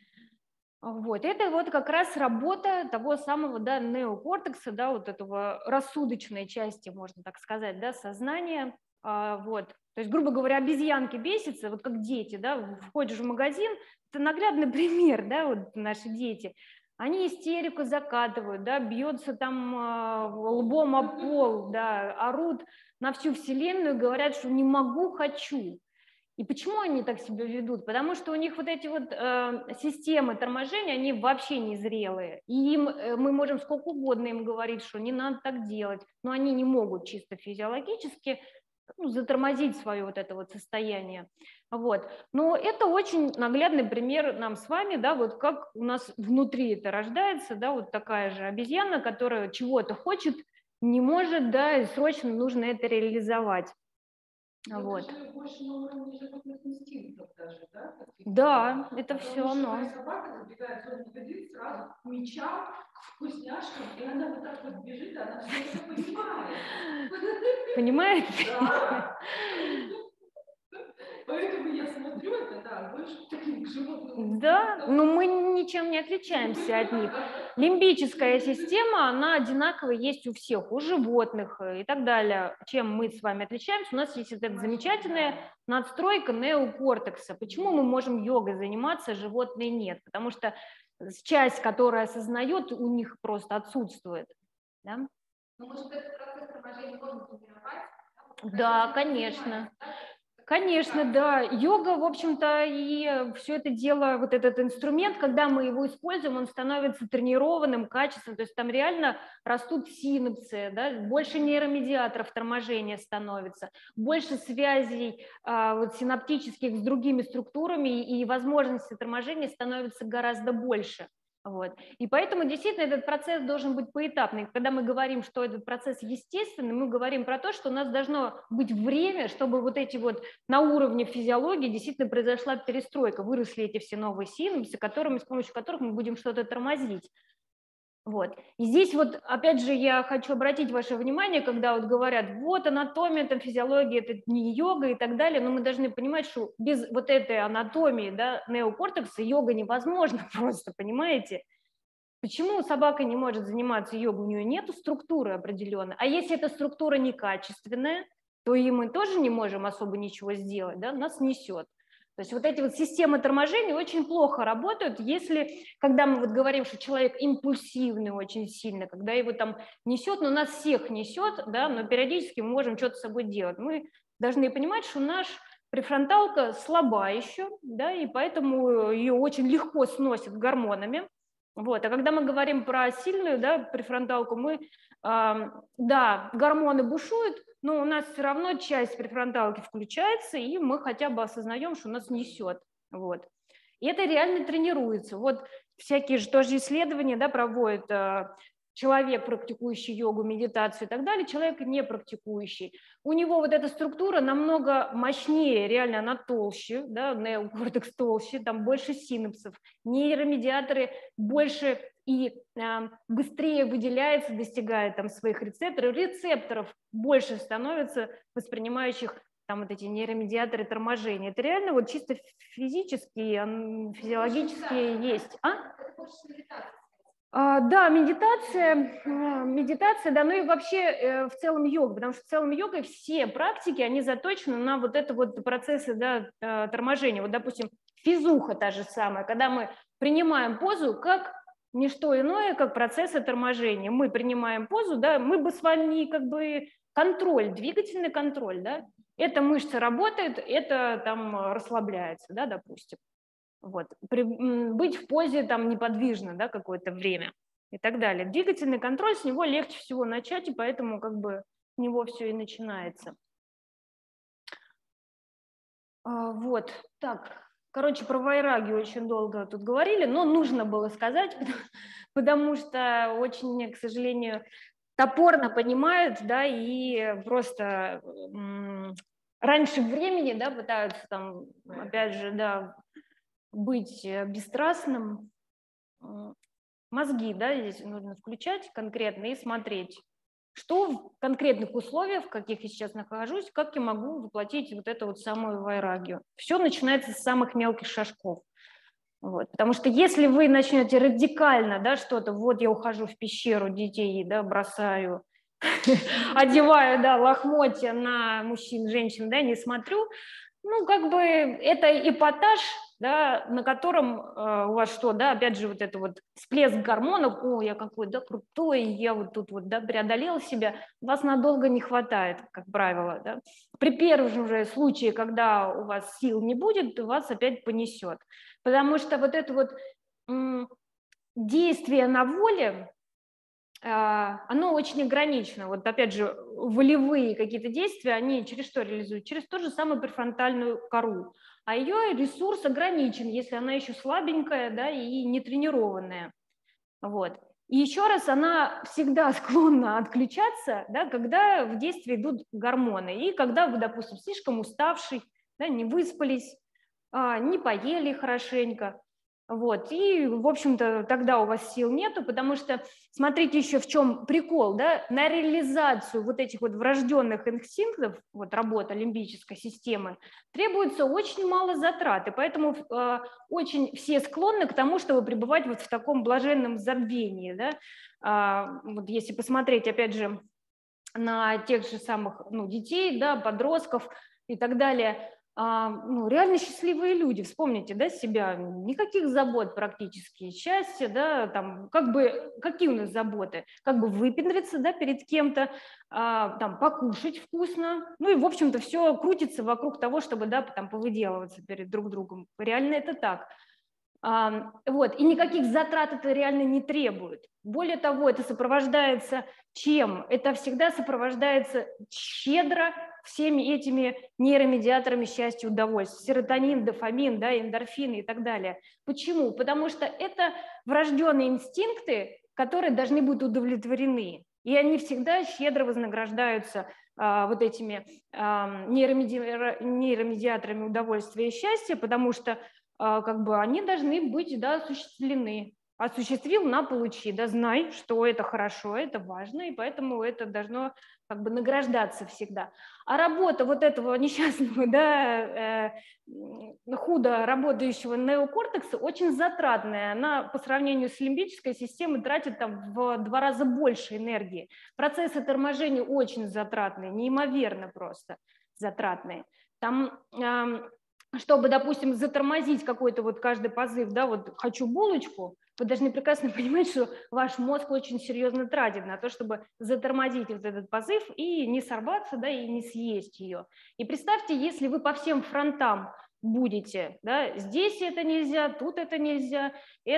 Вот. Это вот как раз работа того самого, да, неокортекса, да, вот этого рассудочной части, можно так сказать, да, сознания. Вот. То есть, грубо говоря, обезьянки бесятся, вот как дети, да, входишь в магазин, это наглядный пример, да, вот наши дети. Они истерику закатывают, да, бьются там лбом об пол, да, орут на всю вселенную, говорят, что не могу, хочу. И почему они так себя ведут? Потому что у них вот эти вот системы торможения, они вообще незрелые. И им, мы можем сколько угодно им говорить, что не надо так делать, но они не могут чисто физиологически, ну, затормозить свое вот это вот состояние. Вот. Но это очень наглядный пример нам с вами, да, вот как у нас внутри это рождается, да, вот такая же обезьяна, которая чего-то хочет, не может, да, и срочно нужно это реализовать. Вот. Это же больше на уровне животных инстинктов даже, да? Да, это все оно. оно. Собака забегает в магазин сразу к мячам, к вкусняшкам, и она вот так вот бежит, она все это понимает. Понимаете? Да. Поэтому я смотрю это, да, больше таким к животным. Да, но мы ничем не отличаемся от них. Лимбическая система, она одинаковая есть у всех, у животных и так далее. Чем мы с вами отличаемся? У нас есть вот эта замечательная надстройка неокортекса. Почему мы можем йогой заниматься, животные нет? Потому что часть, которая осознает, у них просто отсутствует. Да? Ну, может, этот процесс торможения можно тренировать? Да, конечно. Конечно, да. Йога, в общем-то, и все это дело, вот этот инструмент, когда мы его используем, он становится тренированным, качественным, то есть там реально растут синапсы, да, больше нейромедиаторов торможения становится, больше связей вот, синаптических с другими структурами, и возможности торможения становятся гораздо больше. Вот. И поэтому действительно этот процесс должен быть поэтапный. Когда мы говорим, что этот процесс естественный, мы говорим про то, что у нас должно быть время, чтобы вот эти вот на уровне физиологии действительно произошла перестройка, выросли эти все новые синапсы, с помощью которых мы будем что-то тормозить. Вот. И здесь вот, опять же, я хочу обратить ваше внимание, когда вот говорят, вот анатомия, там, физиология, это не йога и так далее, но мы должны понимать, что без вот этой анатомии, да, неокортекса йога невозможно просто, понимаете? Почему собака не может заниматься йогой? У нее нет структуры определенной. А если эта структура некачественная, то и мы тоже не можем особо ничего сделать, да, нас несет. То есть вот эти вот системы торможения очень плохо работают, если, когда мы вот говорим, что человек импульсивный очень сильно, когда его там несет, но нас всех несет, да, но периодически мы можем что-то с собой делать. Мы должны понимать, что наш префронталка слаба еще, да, и поэтому ее очень легко сносят гормонами. Вот. А когда мы говорим про сильную, да, префронталку, мы, да, гормоны бушуют, но у нас все равно часть префронталки включается, и мы хотя бы осознаем, что нас несет. Вот. И это реально тренируется. Вот всякие же тоже исследования, да, проводят человек, практикующий йогу, медитацию и так далее, человек не практикующий. У него вот эта структура намного мощнее, реально она толще, да, неокортекс толще, там больше синапсов, нейромедиаторы больше и быстрее выделяется, достигает там своих рецепторов больше становится, воспринимающих там вот эти нейромедиаторы торможения. Это реально вот чисто физические, физиологические есть. Да, медитация, да, ну и вообще в целом йога, потому что в целом йога все практики, они заточены на вот это вот процессы, да, торможения. Вот, допустим, физуха та же самая, когда мы принимаем позу как не что иное, как процессы торможения. Мы принимаем позу, да, мы бы с вами как бы контроль, двигательный контроль, да, эта мышца работает, это там расслабляется, да, допустим. Вот. Быть в позе там неподвижно, да, какое-то время и так далее. Двигательный контроль, с него легче всего начать, и поэтому как бы с него все и начинается. Вот, так, короче, про вайраги очень долго тут говорили, но нужно было сказать, потому что очень, к сожалению, топорно понимают, да, и просто раньше времени, да, пытаются там, опять же, да, быть бесстрастным. Мозги, да, здесь нужно включать конкретно и смотреть, что в конкретных условиях, в каких я сейчас нахожусь, как я могу воплотить вот эту вот самую вайрагию. Все начинается с самых мелких шажков. Вот. Потому что если вы начнете радикально, да, что-то, вот я ухожу в пещеру детей, да, бросаю, одеваю, да, лохмотья на мужчин, женщин, да, не смотрю, ну, как бы это эпатаж, да, на котором у вас что, да, опять же, вот это вот всплеск гормонов, о, я какой, да, крутой, я вот тут вот, да, преодолел себя, вас надолго не хватает, как правило, да. При первом же случае, когда у вас сил не будет, вас опять понесет, потому что вот это вот действие на воле, оно очень ограничено. Вот опять же, волевые какие-то действия, они через что реализуют? Через ту же самую префронтальную кору. А ее ресурс ограничен, если она еще слабенькая, да, и не тренированная. Вот. И еще раз, она всегда склонна отключаться, да, когда в действие идут гормоны. И когда вы, допустим, слишком уставший, да, не выспались, не поели хорошенько. Вот, и, в общем-то, тогда у вас сил нету, потому что, смотрите еще в чем прикол, да, на реализацию вот этих вот врожденных инстинктов, вот работа лимбической системы, требуется очень мало затрат, и поэтому очень все склонны к тому, чтобы пребывать вот в таком блаженном забвении, да, вот если посмотреть, опять же, на тех же самых, ну, детей, да, подростков и так далее, ну, реально счастливые люди, вспомните, да, себя, никаких забот практически, счастье, да, там, как бы, какие у нас заботы, как бы выпендриться, да, перед кем-то, там, покушать вкусно, ну, и, в общем-то, все крутится вокруг того, чтобы, да, там, повыделываться перед друг другом, реально это так. Вот, и никаких затрат это реально не требует. Более того, это сопровождается чем? Это всегда сопровождается щедро всеми этими нейромедиаторами счастья и удовольствия. Серотонин, дофамин, да, эндорфины и так далее. Почему? Потому что это врожденные инстинкты, которые должны быть удовлетворены. И они всегда щедро вознаграждаются вот этими нейромедиаторами удовольствия и счастья, потому что как бы они должны быть, да, осуществлены. Осуществил, на, получи, да, знай, что это хорошо, это важно, и поэтому это должно как бы награждаться всегда. А работа вот этого несчастного, да, худо работающего неокортекса очень затратная. Она по сравнению с лимбической системой тратит там в 2 раза больше энергии. Процессы торможения очень затратные, неимоверно просто затратные. Там чтобы, допустим, затормозить какой-то вот каждый позыв, да, вот хочу булочку, вы должны прекрасно понимать, что ваш мозг очень серьезно тратит на то, чтобы затормозить вот этот позыв и не сорваться, да, и не съесть ее. И представьте, если вы по всем фронтам будете, да, здесь это нельзя, тут это нельзя,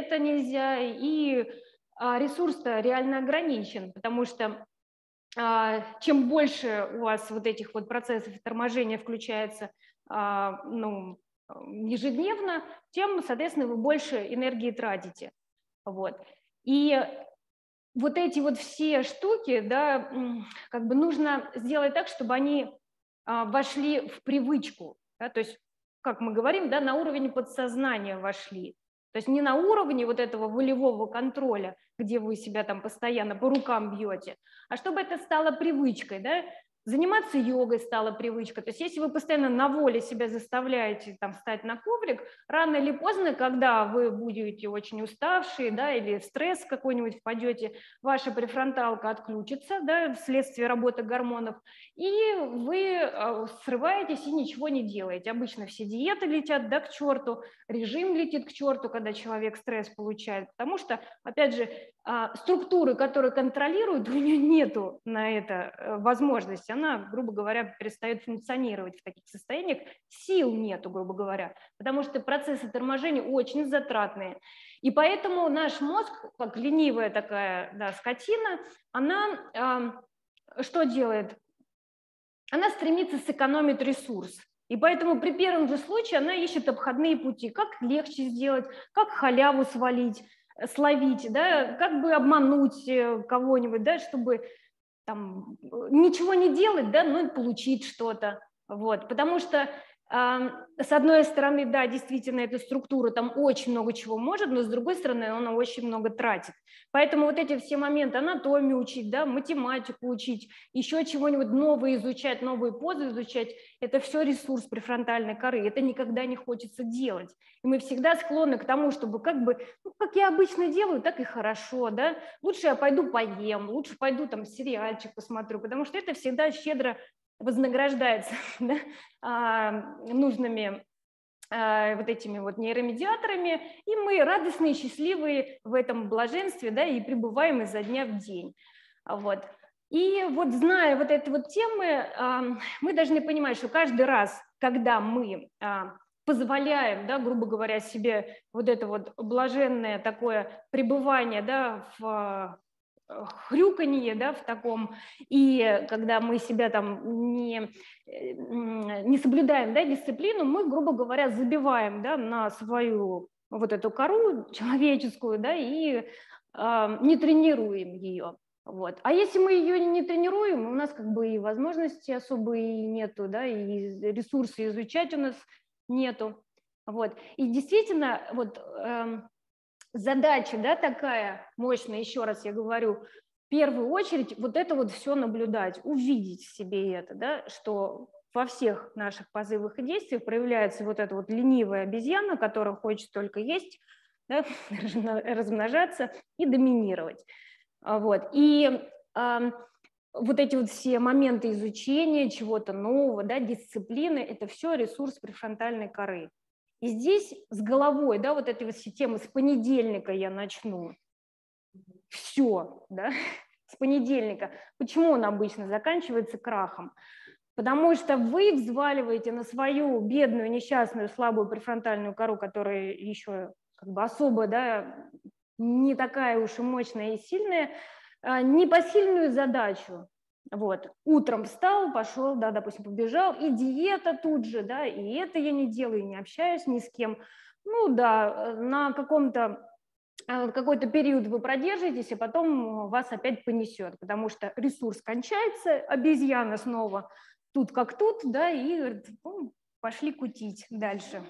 и ресурс-то реально ограничен, потому что чем больше у вас вот этих вот процессов торможения включается, ну, ежедневно, тем, соответственно, вы больше энергии тратите. Вот. И вот эти вот все штуки, да, как бы нужно сделать так, чтобы они вошли в привычку, да, то есть, как мы говорим, да, на уровень подсознания вошли. То есть не на уровне вот этого волевого контроля, где вы себя там постоянно по рукам бьете, а чтобы это стало привычкой, да, Заниматься йогой стала привычка. То есть если вы постоянно на воле себя заставляете там, встать на коврик, рано или поздно, когда вы будете очень уставшие, да, или в стресс какой-нибудь впадете, ваша префронталка отключится, да, вследствие работы гормонов, и вы срываетесь и ничего не делаете. Обычно все диеты летят, да, к черту, режим летит к черту, когда человек стресс получает, потому что, опять же, структуры, которые контролируют, у нее нету на это возможности. Она, грубо говоря, перестает функционировать в таких состояниях, сил нету, грубо говоря, потому что процессы торможения очень затратные. И поэтому наш мозг, как ленивая такая, да, скотина, она что делает? Она стремится сэкономить ресурс. И поэтому при первом же случае она ищет обходные пути, как легче сделать, как халяву словить, да, как бы обмануть кого-нибудь, да, чтобы там, ничего не делать, да, но получить что-то. Вот. Потому что, с одной стороны, да, действительно, эта структура там очень много чего может, но с другой стороны, она очень много тратит. Поэтому вот эти все моменты, анатомию учить, да, математику учить, еще чего-нибудь новое изучать, новые позы изучать, это все ресурс префронтальной коры, это никогда не хочется делать. И мы всегда склонны к тому, чтобы как бы, ну, как я обычно делаю, так и хорошо, да, лучше я пойду поем, лучше пойду там сериальчик посмотрю, потому что это всегда щедро вознаграждается, да, нужными вот этими вот нейромедиаторами, и мы радостные, счастливые в этом блаженстве, да, и пребываем изо дня в день. Вот. И вот зная вот эти вот темы, мы должны понимать, что каждый раз, когда мы позволяем, да, грубо говоря, себе вот это вот блаженное такое пребывание, да, в хрюканье, да, в таком, и когда мы себя там не соблюдаем, да, дисциплину, мы, грубо говоря, забиваем, да, на свою вот эту кору человеческую, да, и не тренируем ее. Вот. А если мы ее не тренируем, у нас как бы и возможности особо и нету, да, и ресурсы изучать у нас нету. Вот. И действительно, вот задача, да, такая мощная, еще раз я говорю, в первую очередь вот это вот все наблюдать, увидеть в себе это, да, что во всех наших позывах и действиях проявляется вот эта вот ленивая обезьяна, которая хочет только есть, да, размножаться и доминировать. Вот. И вот эти вот все моменты изучения чего-то нового, да, дисциплины, это все ресурс префронтальной коры. И здесь с головой, да, вот этой вот системы, с понедельника я начну. Все, да, с понедельника. Почему он обычно заканчивается крахом? Потому что вы взваливаете на свою бедную, несчастную, слабую префронтальную кору, которая еще как бы особо, да, не такая уж и мощная и сильная, непосильную задачу. Вот. Утром встал, пошел, да, допустим, побежал, и диета тут же, да, и это я не делаю, не общаюсь ни с кем. Ну да, на какой-то период вы продержитесь, и потом вас опять понесет, потому что ресурс кончается, обезьяна снова тут как тут, да, и говорит, ну, пошли кутить дальше.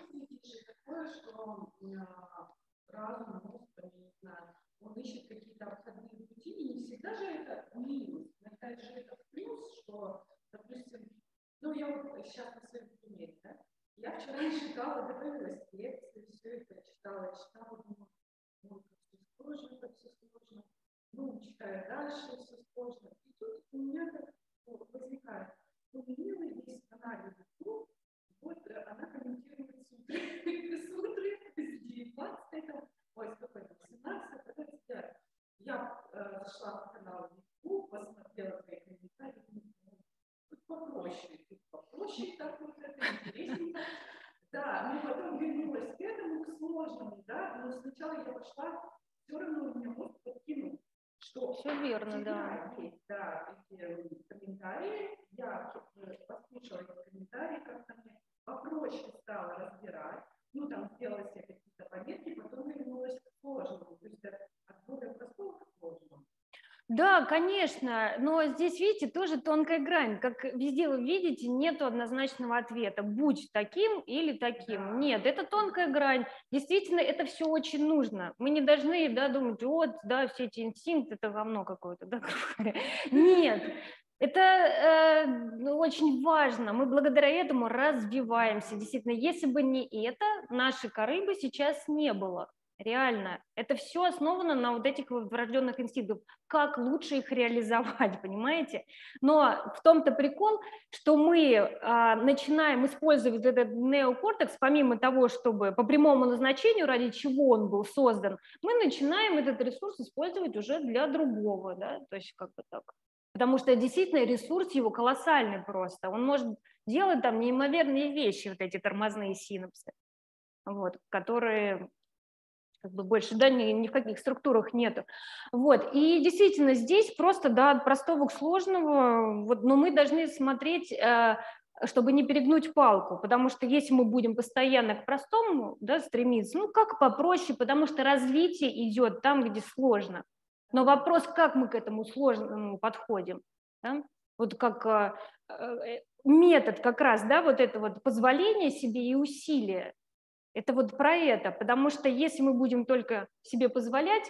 Он ищет какие-то обходные пути, и не всегда же это минус, иногда же это плюс, что, допустим, ну я вот сейчас на своем примере, да, я вчера читала, готовилась к лекции, все это читала, думаю, ну, как все сложно, ну, читаю дальше, все сложно, и тут у меня так возникает, у Милы есть в канале YouTube, вот она комментирует сутры с 19 ой, какой-то 17-й, я зашла в канал YouTube, посмотрела свои комментарии, тут попроще, так вот это интересненько. Да, но потом вернулась к этому, к сложному, да, но сначала я пошла, все равно у меня мозг подкинул, что все верно, да. Есть, да, эти комментарии, я послушала эти комментарии, как-то мне попроще стало разбирать, ну, там сделала себе какие-то пометки, потом вернулась к сложному, то есть от более простого к сложному. Да, конечно, но здесь, видите, тоже тонкая грань. Как везде вы видите, нет однозначного ответа. Будь таким или таким. Да. Нет, это тонкая грань. Действительно, это все очень нужно. Мы не должны, да, думать, вот, да, все эти инстинкты, это говно какое-то, да, нет. Это очень важно, мы благодаря этому развиваемся. Действительно, если бы не это, нашей коры бы сейчас не было. Реально. Это все основано на вот этих вот врожденных инстинктах. Как лучше их реализовать, понимаете? Но в том-то прикол, что мы начинаем использовать этот неокортекс, помимо того, чтобы по прямому назначению, ради чего он был создан, мы начинаем этот ресурс использовать уже для другого, да, то есть как бы так. Потому что действительно ресурс его колоссальный просто. Он может делать там неимоверные вещи, вот эти тормозные синапсы, вот, которые как бы больше, да, ни в каких структурах нету. Вот, и действительно здесь просто, да, от простого к сложному, вот, но мы должны смотреть, чтобы не перегнуть палку, потому что если мы будем постоянно к простому, да, стремиться, ну, как попроще, потому что развитие идет там, где сложно. Но вопрос, как мы к этому сложному подходим, да? Вот как метод как раз, да, вот это вот позволение себе и усилие. Это вот про это, потому что если мы будем только себе позволять,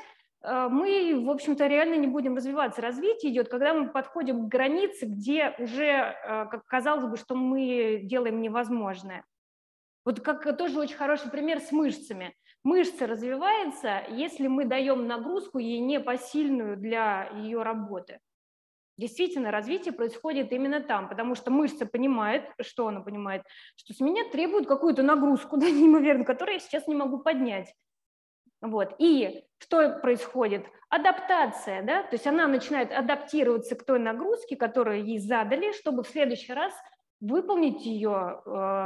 мы, в общем-то, реально не будем развиваться. Развитие идет, когда мы подходим к границе, где уже, как казалось бы, что мы делаем невозможное. Вот как тоже очень хороший пример с мышцами. Мышца развивается, если мы даем нагрузку ей непосильную для ее работы. Действительно, развитие происходит именно там, потому что мышца понимает, что она понимает, что с меня требуют какую-то нагрузку, да, неимоверную, которую я сейчас не могу поднять. Вот. И что происходит? Адаптация, да, то есть она начинает адаптироваться к той нагрузке, которую ей задали, чтобы в следующий раз выполнить ее,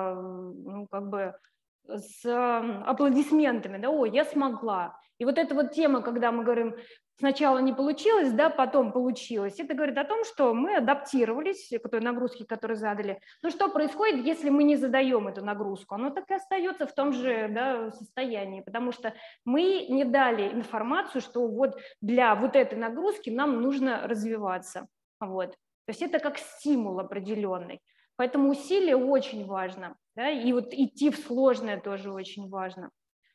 ну, как бы с аплодисментами, да, о, я смогла. И вот эта вот тема, когда мы говорим, сначала не получилось, да, потом получилось, это говорит о том, что мы адаптировались к той нагрузке, которую задали. Ну что происходит, если мы не задаем эту нагрузку? Оно так и остается в том же, да, состоянии, потому что мы не дали информацию, что вот для вот этой нагрузки нам нужно развиваться. Вот. То есть это как стимул определенный. Поэтому усилие очень важно, да, и вот идти в сложное тоже очень важно.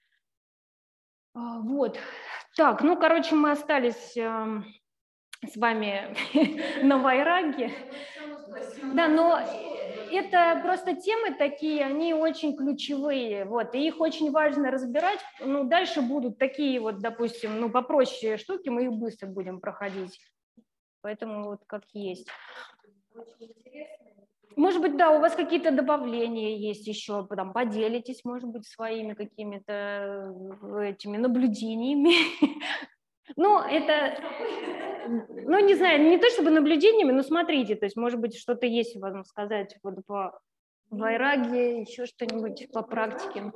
Вот. Так, ну, короче, мы остались с вами на вайраге. Да, но это просто темы такие, они очень ключевые, вот, и их очень важно разбирать. Ну, дальше будут такие вот, допустим, ну, попроще штуки, мы их быстро будем проходить. Поэтому вот как есть. Очень интересно. Может быть, да, у вас какие-то добавления есть еще, там, поделитесь, может быть, своими какими-то этими наблюдениями. Ну, это, ну, не знаю, не то чтобы наблюдениями, но смотрите, то есть, может быть, что-то есть у вас сказать вот по вайраге, еще что-нибудь по практике.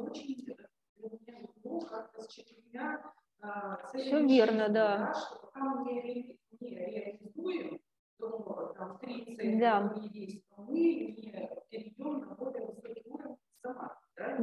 Все верно, да. Там 30 да. Есть, но мы не перейдем на более высокий уровень сама.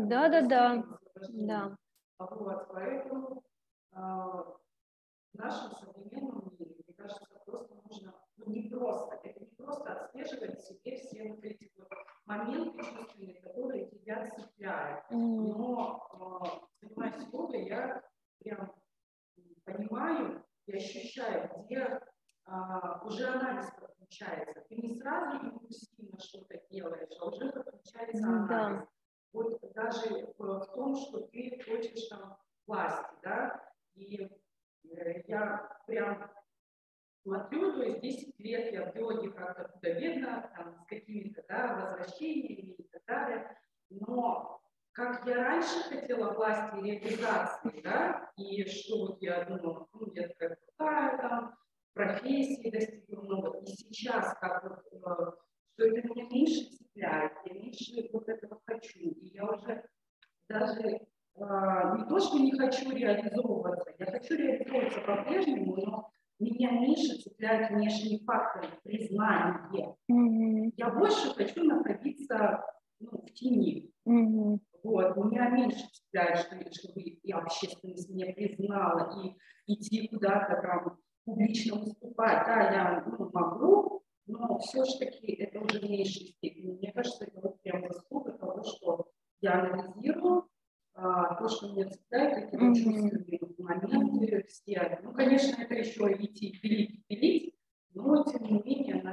Да. Вот, поэтому в нашем современном мире, мне кажется, просто нужно, это не просто отслеживать себе все вот эти вот моменты чувственные, которые тебя цепляют. Но, занимаясь йогой, я прям понимаю и ощущаю, где уже анализ подключается. Ты не сразу импульсивно что-то делаешь, а уже подключается анализ. Да. Вот даже в том, что ты хочешь там власти, да, и я прям смотрю, то есть 10 лет я в йоге как-то туда видно, там, с какими-то, да, возвращениями и так далее, но как я раньше хотела власти и реализации, да, и что вот я думала, ну, я такая крутая там, профессии достигла много, и сейчас как вот, что это меня меньше цепляет, я меньше вот этого хочу, и я уже даже не то, что не хочу реализовываться, я хочу реализовываться по-прежнему, но меня меньше цепляют внешние факторы, признание. Я больше хочу находиться, ну, в тени. Вот, меня меньше цепляет, чтобы и общественность меня признала, и идти куда-то там публично выступать. Да, я могу, но все-таки это уже в меньшей степени. Мне кажется, это вот прям заслуга того, что я анализирую, то, что меня цепляет, какие-то чувственные моменты, все. Ну, конечно, это еще идти пилить, но тем не менее на первом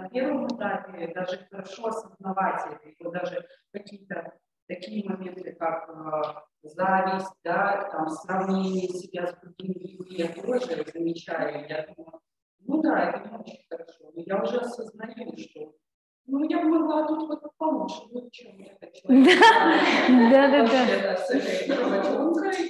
первом этапе даже хорошо осознавать это, и вот даже какие-то такие моменты, как зависть, да, там, сравнение себя с другими людьми, я тоже замечаю, я думаю, ну да, это не очень хорошо, но я уже осознаю, что ну, я могла тут вот получше, ну, чем этот человек. Да. С этой работенкой,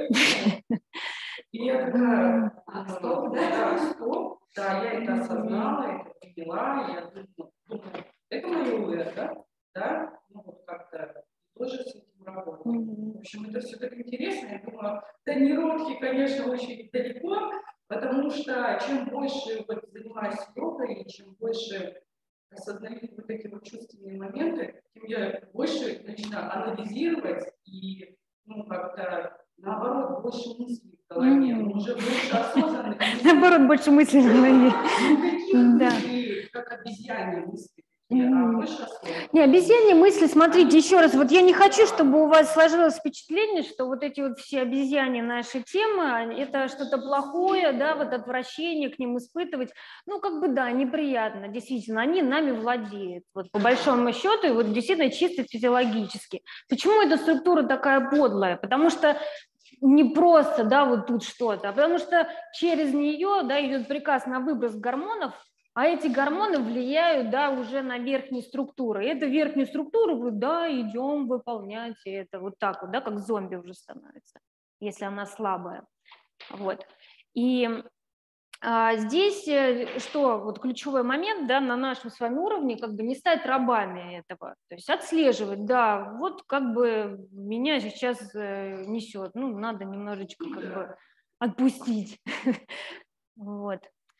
и я такая, стоп, да, я это осознала, это поняла, я думаю, это мое УР, да, ну, вот как-то тоже с этим работаю. В общем, это все так интересно, я думаю, тренировки, конечно, очень далеко, потому что чем больше вот занимаюсь йогой, и чем больше осознаю вот эти вот чувственные моменты, тем я больше начинаю анализировать и, ну, как-то, наоборот, больше мыслей в голове, уже больше осознанных мыслей. Наоборот, больше мыслей в голове. Ну, какие мысли, как обезьяне мысли. Не, обезьяньи мысли, смотрите, еще раз, вот я не хочу, чтобы у вас сложилось впечатление, что вот эти вот все обезьяне наши темы, это что-то плохое, да, вот отвращение к ним испытывать, ну, как бы, да, неприятно, действительно, они нами владеют, вот по большому счету, и вот действительно чисто физиологически. Почему эта структура такая подлая? Потому что не просто, да, вот тут что-то, а потому что через нее, да, идет приказ на выброс гормонов, а эти гормоны влияют, да, уже на верхние структуры. И эту верхнюю структуру, вы, да, идем выполнять это вот так вот, да, как зомби уже становится, если она слабая. Вот. И здесь что, вот ключевой момент, да, на нашем с вами уровне, как бы не стать рабами этого, то есть отслеживать, да, вот как бы меня сейчас несет, ну, надо немножечко как бы отпустить. Вот.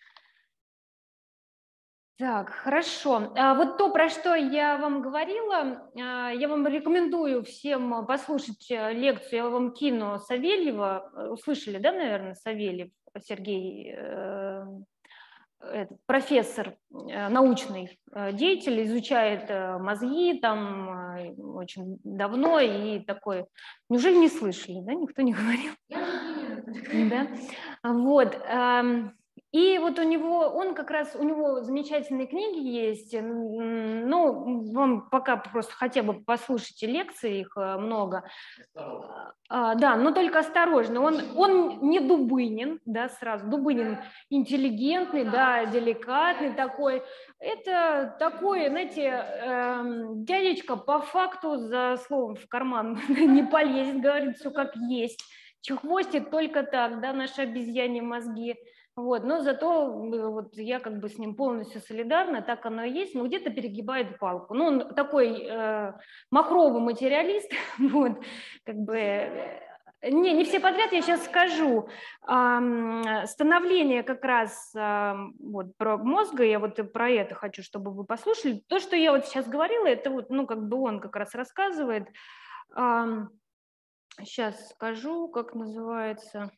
Так, хорошо. Вот то, про что я вам говорила, я вам рекомендую всем послушать лекцию, я вам кину Савельева. Услышали, да, наверное, Савельев Сергей, профессор, научный деятель, изучает мозги там очень давно и такой. Неужели не слышали, да? Никто не говорил? Да? Вот. И вот у него замечательные книги есть, ну, вам пока просто хотя бы послушайте лекции, их много. Да, но только осторожно, он не Дубынин, да, сразу, Дубынин интеллигентный, да, деликатный такой, это такой, знаете, дядечка по факту за словом в карман не полезет, говорит все как есть, чехвостит только так, да, наши обезьяньи мозги. Вот, но зато вот я как бы с ним полностью солидарна, так оно и есть, но где-то перегибает палку. Ну, он такой махровый материалист, вот, как бы, не все подряд, я сейчас скажу. Становление как раз вот про мозга, я вот про это хочу, чтобы вы послушали. То, что я вот сейчас говорила, это вот, ну, как бы он как раз рассказывает. Сейчас скажу, как называется.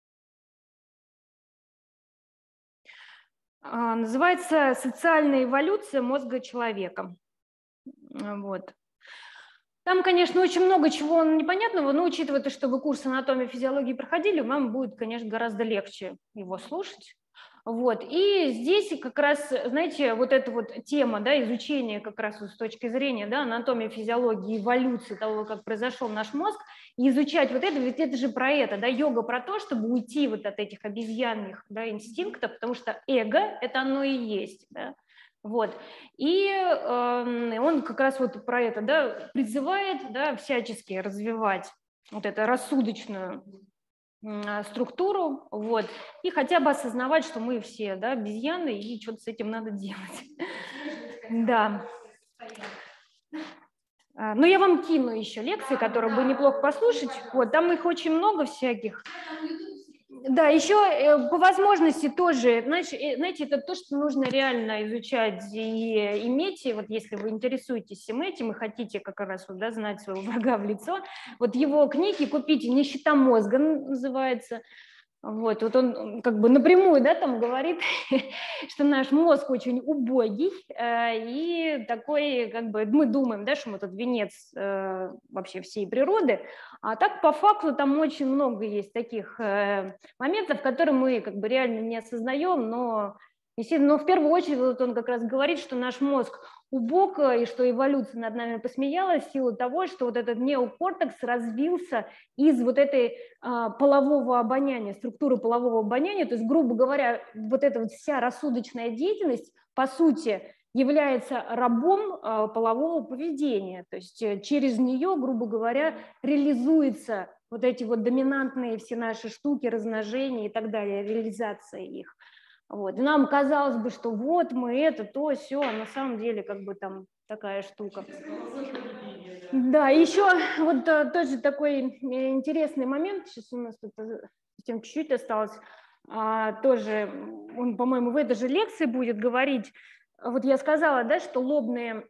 Называется «Социальная эволюция мозга человека». Вот. Там, конечно, очень много чего непонятного, но учитывая то, что вы курс анатомии и физиологии проходили, вам будет, конечно, гораздо легче его слушать. Вот. И здесь как раз, знаете, вот эта вот тема, да, изучения как раз с точки зрения, да, анатомии, физиологии, эволюции того, как произошел наш мозг, и изучать вот это, ведь это же про это, да, йога про то, чтобы уйти вот от этих обезьянных, да, инстинктов, потому что эго – это оно и есть, да. Вот. И он как раз вот про это, да, призывает, да, всячески развивать вот эту рассудочную структуру, вот, и хотя бы осознавать, что мы все, да, обезьяны, и что-то с этим надо делать. Да. Но я вам кину еще лекции, которые бы неплохо послушать. Вот, там их очень много всяких. Да, еще по возможности тоже, знаете, это то, что нужно реально изучать и иметь, и вот если вы интересуетесь всем этим и хотите как раз вот, да, знать своего врага в лицо, вот его книги купите, «Нищета мозга» называется. Вот он как бы напрямую, да, там говорит, что наш мозг очень убогий, и такой, как бы, мы думаем, да, что мы тут венец вообще всей природы, а так по факту там очень много есть таких моментов, которые мы как бы реально не осознаем, но Естественно, но в первую очередь вот он как раз говорит, что наш мозг убог, и что эволюция над нами посмеялась в силу того, что вот этот неокортекс развился из вот этой полового обоняния, структуры полового обоняния, то есть, грубо говоря, вот эта вот вся рассудочная деятельность, по сути, является рабом полового поведения, то есть через нее, грубо говоря, реализуются вот эти вот доминантные все наши штуки, размножения и так далее, реализация их. Вот. И нам казалось бы, что вот мы это, то, все, а на самом деле как бы там такая штука. Да, еще вот тоже такой интересный момент, сейчас у нас тут совсем чуть-чуть осталось, тоже он, по-моему, в этой же лекции будет говорить, вот я сказала, да, что лобные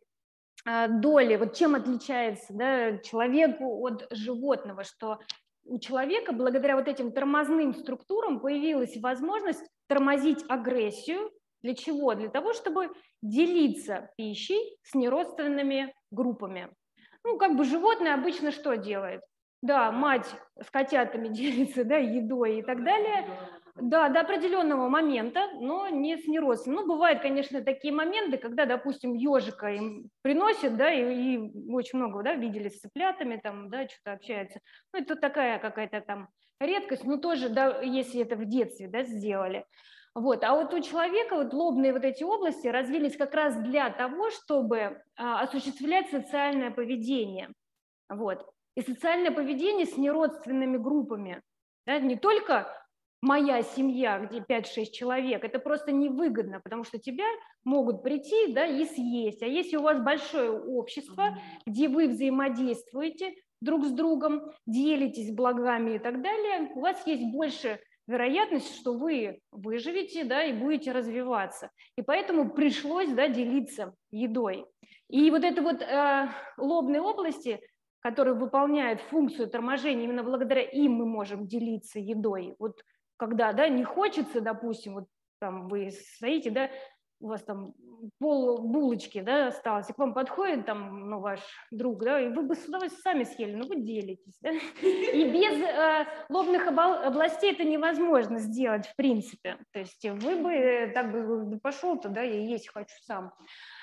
доли, вот чем отличается, да, человеку от животного, что у человека благодаря вот этим тормозным структурам появилась возможность тормозить агрессию. Для чего? Для того, чтобы делиться пищей с неродственными группами. Ну, как бы животное обычно что делает? Да, мать с котятами делится, да, едой и так далее. Да, до определенного момента, но не с неродственным. Ну, бывают, конечно, такие моменты, когда, допустим, ежика им приносят, да, и очень много, да, видели с цыплятами, там, да, что-то общаются. Ну, это такая какая-то там редкость, но тоже, да, если это в детстве, да, сделали. Вот. А вот у человека вот лобные вот эти области развились как раз для того, чтобы осуществлять социальное поведение. Вот. И социальное поведение с неродственными группами. Да, не только моя семья, где 5-6 человек, это просто невыгодно, потому что тебя могут прийти, да, и съесть. А если у вас большое общество, где вы взаимодействуете друг с другом, делитесь благами и так далее, у вас есть больше вероятность, что вы выживете, да, и будете развиваться. И поэтому пришлось, да, делиться едой. И вот это вот лобные области, которые выполняют функцию торможения, именно благодаря им мы можем делиться едой. Вот когда, да, не хочется, допустим, вот там вы стоите, да, у вас там пол булочки, да, осталось, и к вам подходит там, ну, ваш друг, да, и вы бы с удовольствием сами съели, но вы делитесь, да? И без лобных областей это невозможно сделать в принципе. То есть вы бы так бы пошел-то, да, я есть хочу сам.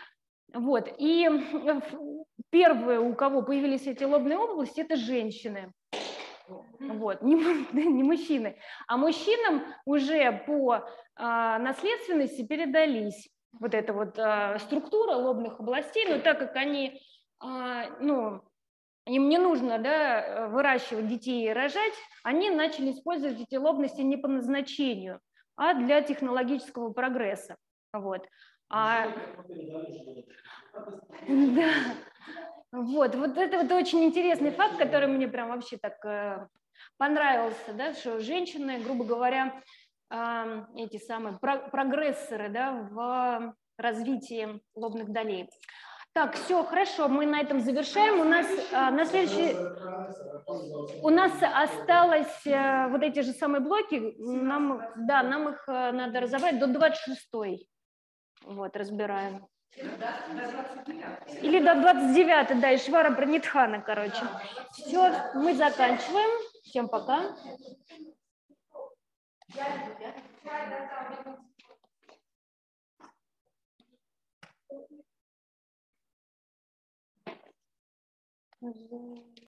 Вот, и первые, у кого появились эти лобные области, это женщины. Вот, не мужчины. А мужчинам уже по наследственности передались вот эта вот структура лобных областей, но так как они, ну, им не нужно, да, выращивать детей и рожать, они начали использовать эти лобности не по назначению, а для технологического прогресса. Вот. Да. Вот это вот очень интересный факт, который мне прям вообще так понравился, да, что женщины, грубо говоря, эти самые прогрессоры, да, в развитии лобных долей. Так, все, хорошо, мы на этом завершаем. У нас на следующий... У нас осталось вот эти же самые блоки, нам их надо разобрать до 26-й. Вот, разбираем. Или до 29-й, да, Ишвара Пранитхана, короче. Все, мы заканчиваем. Всем пока.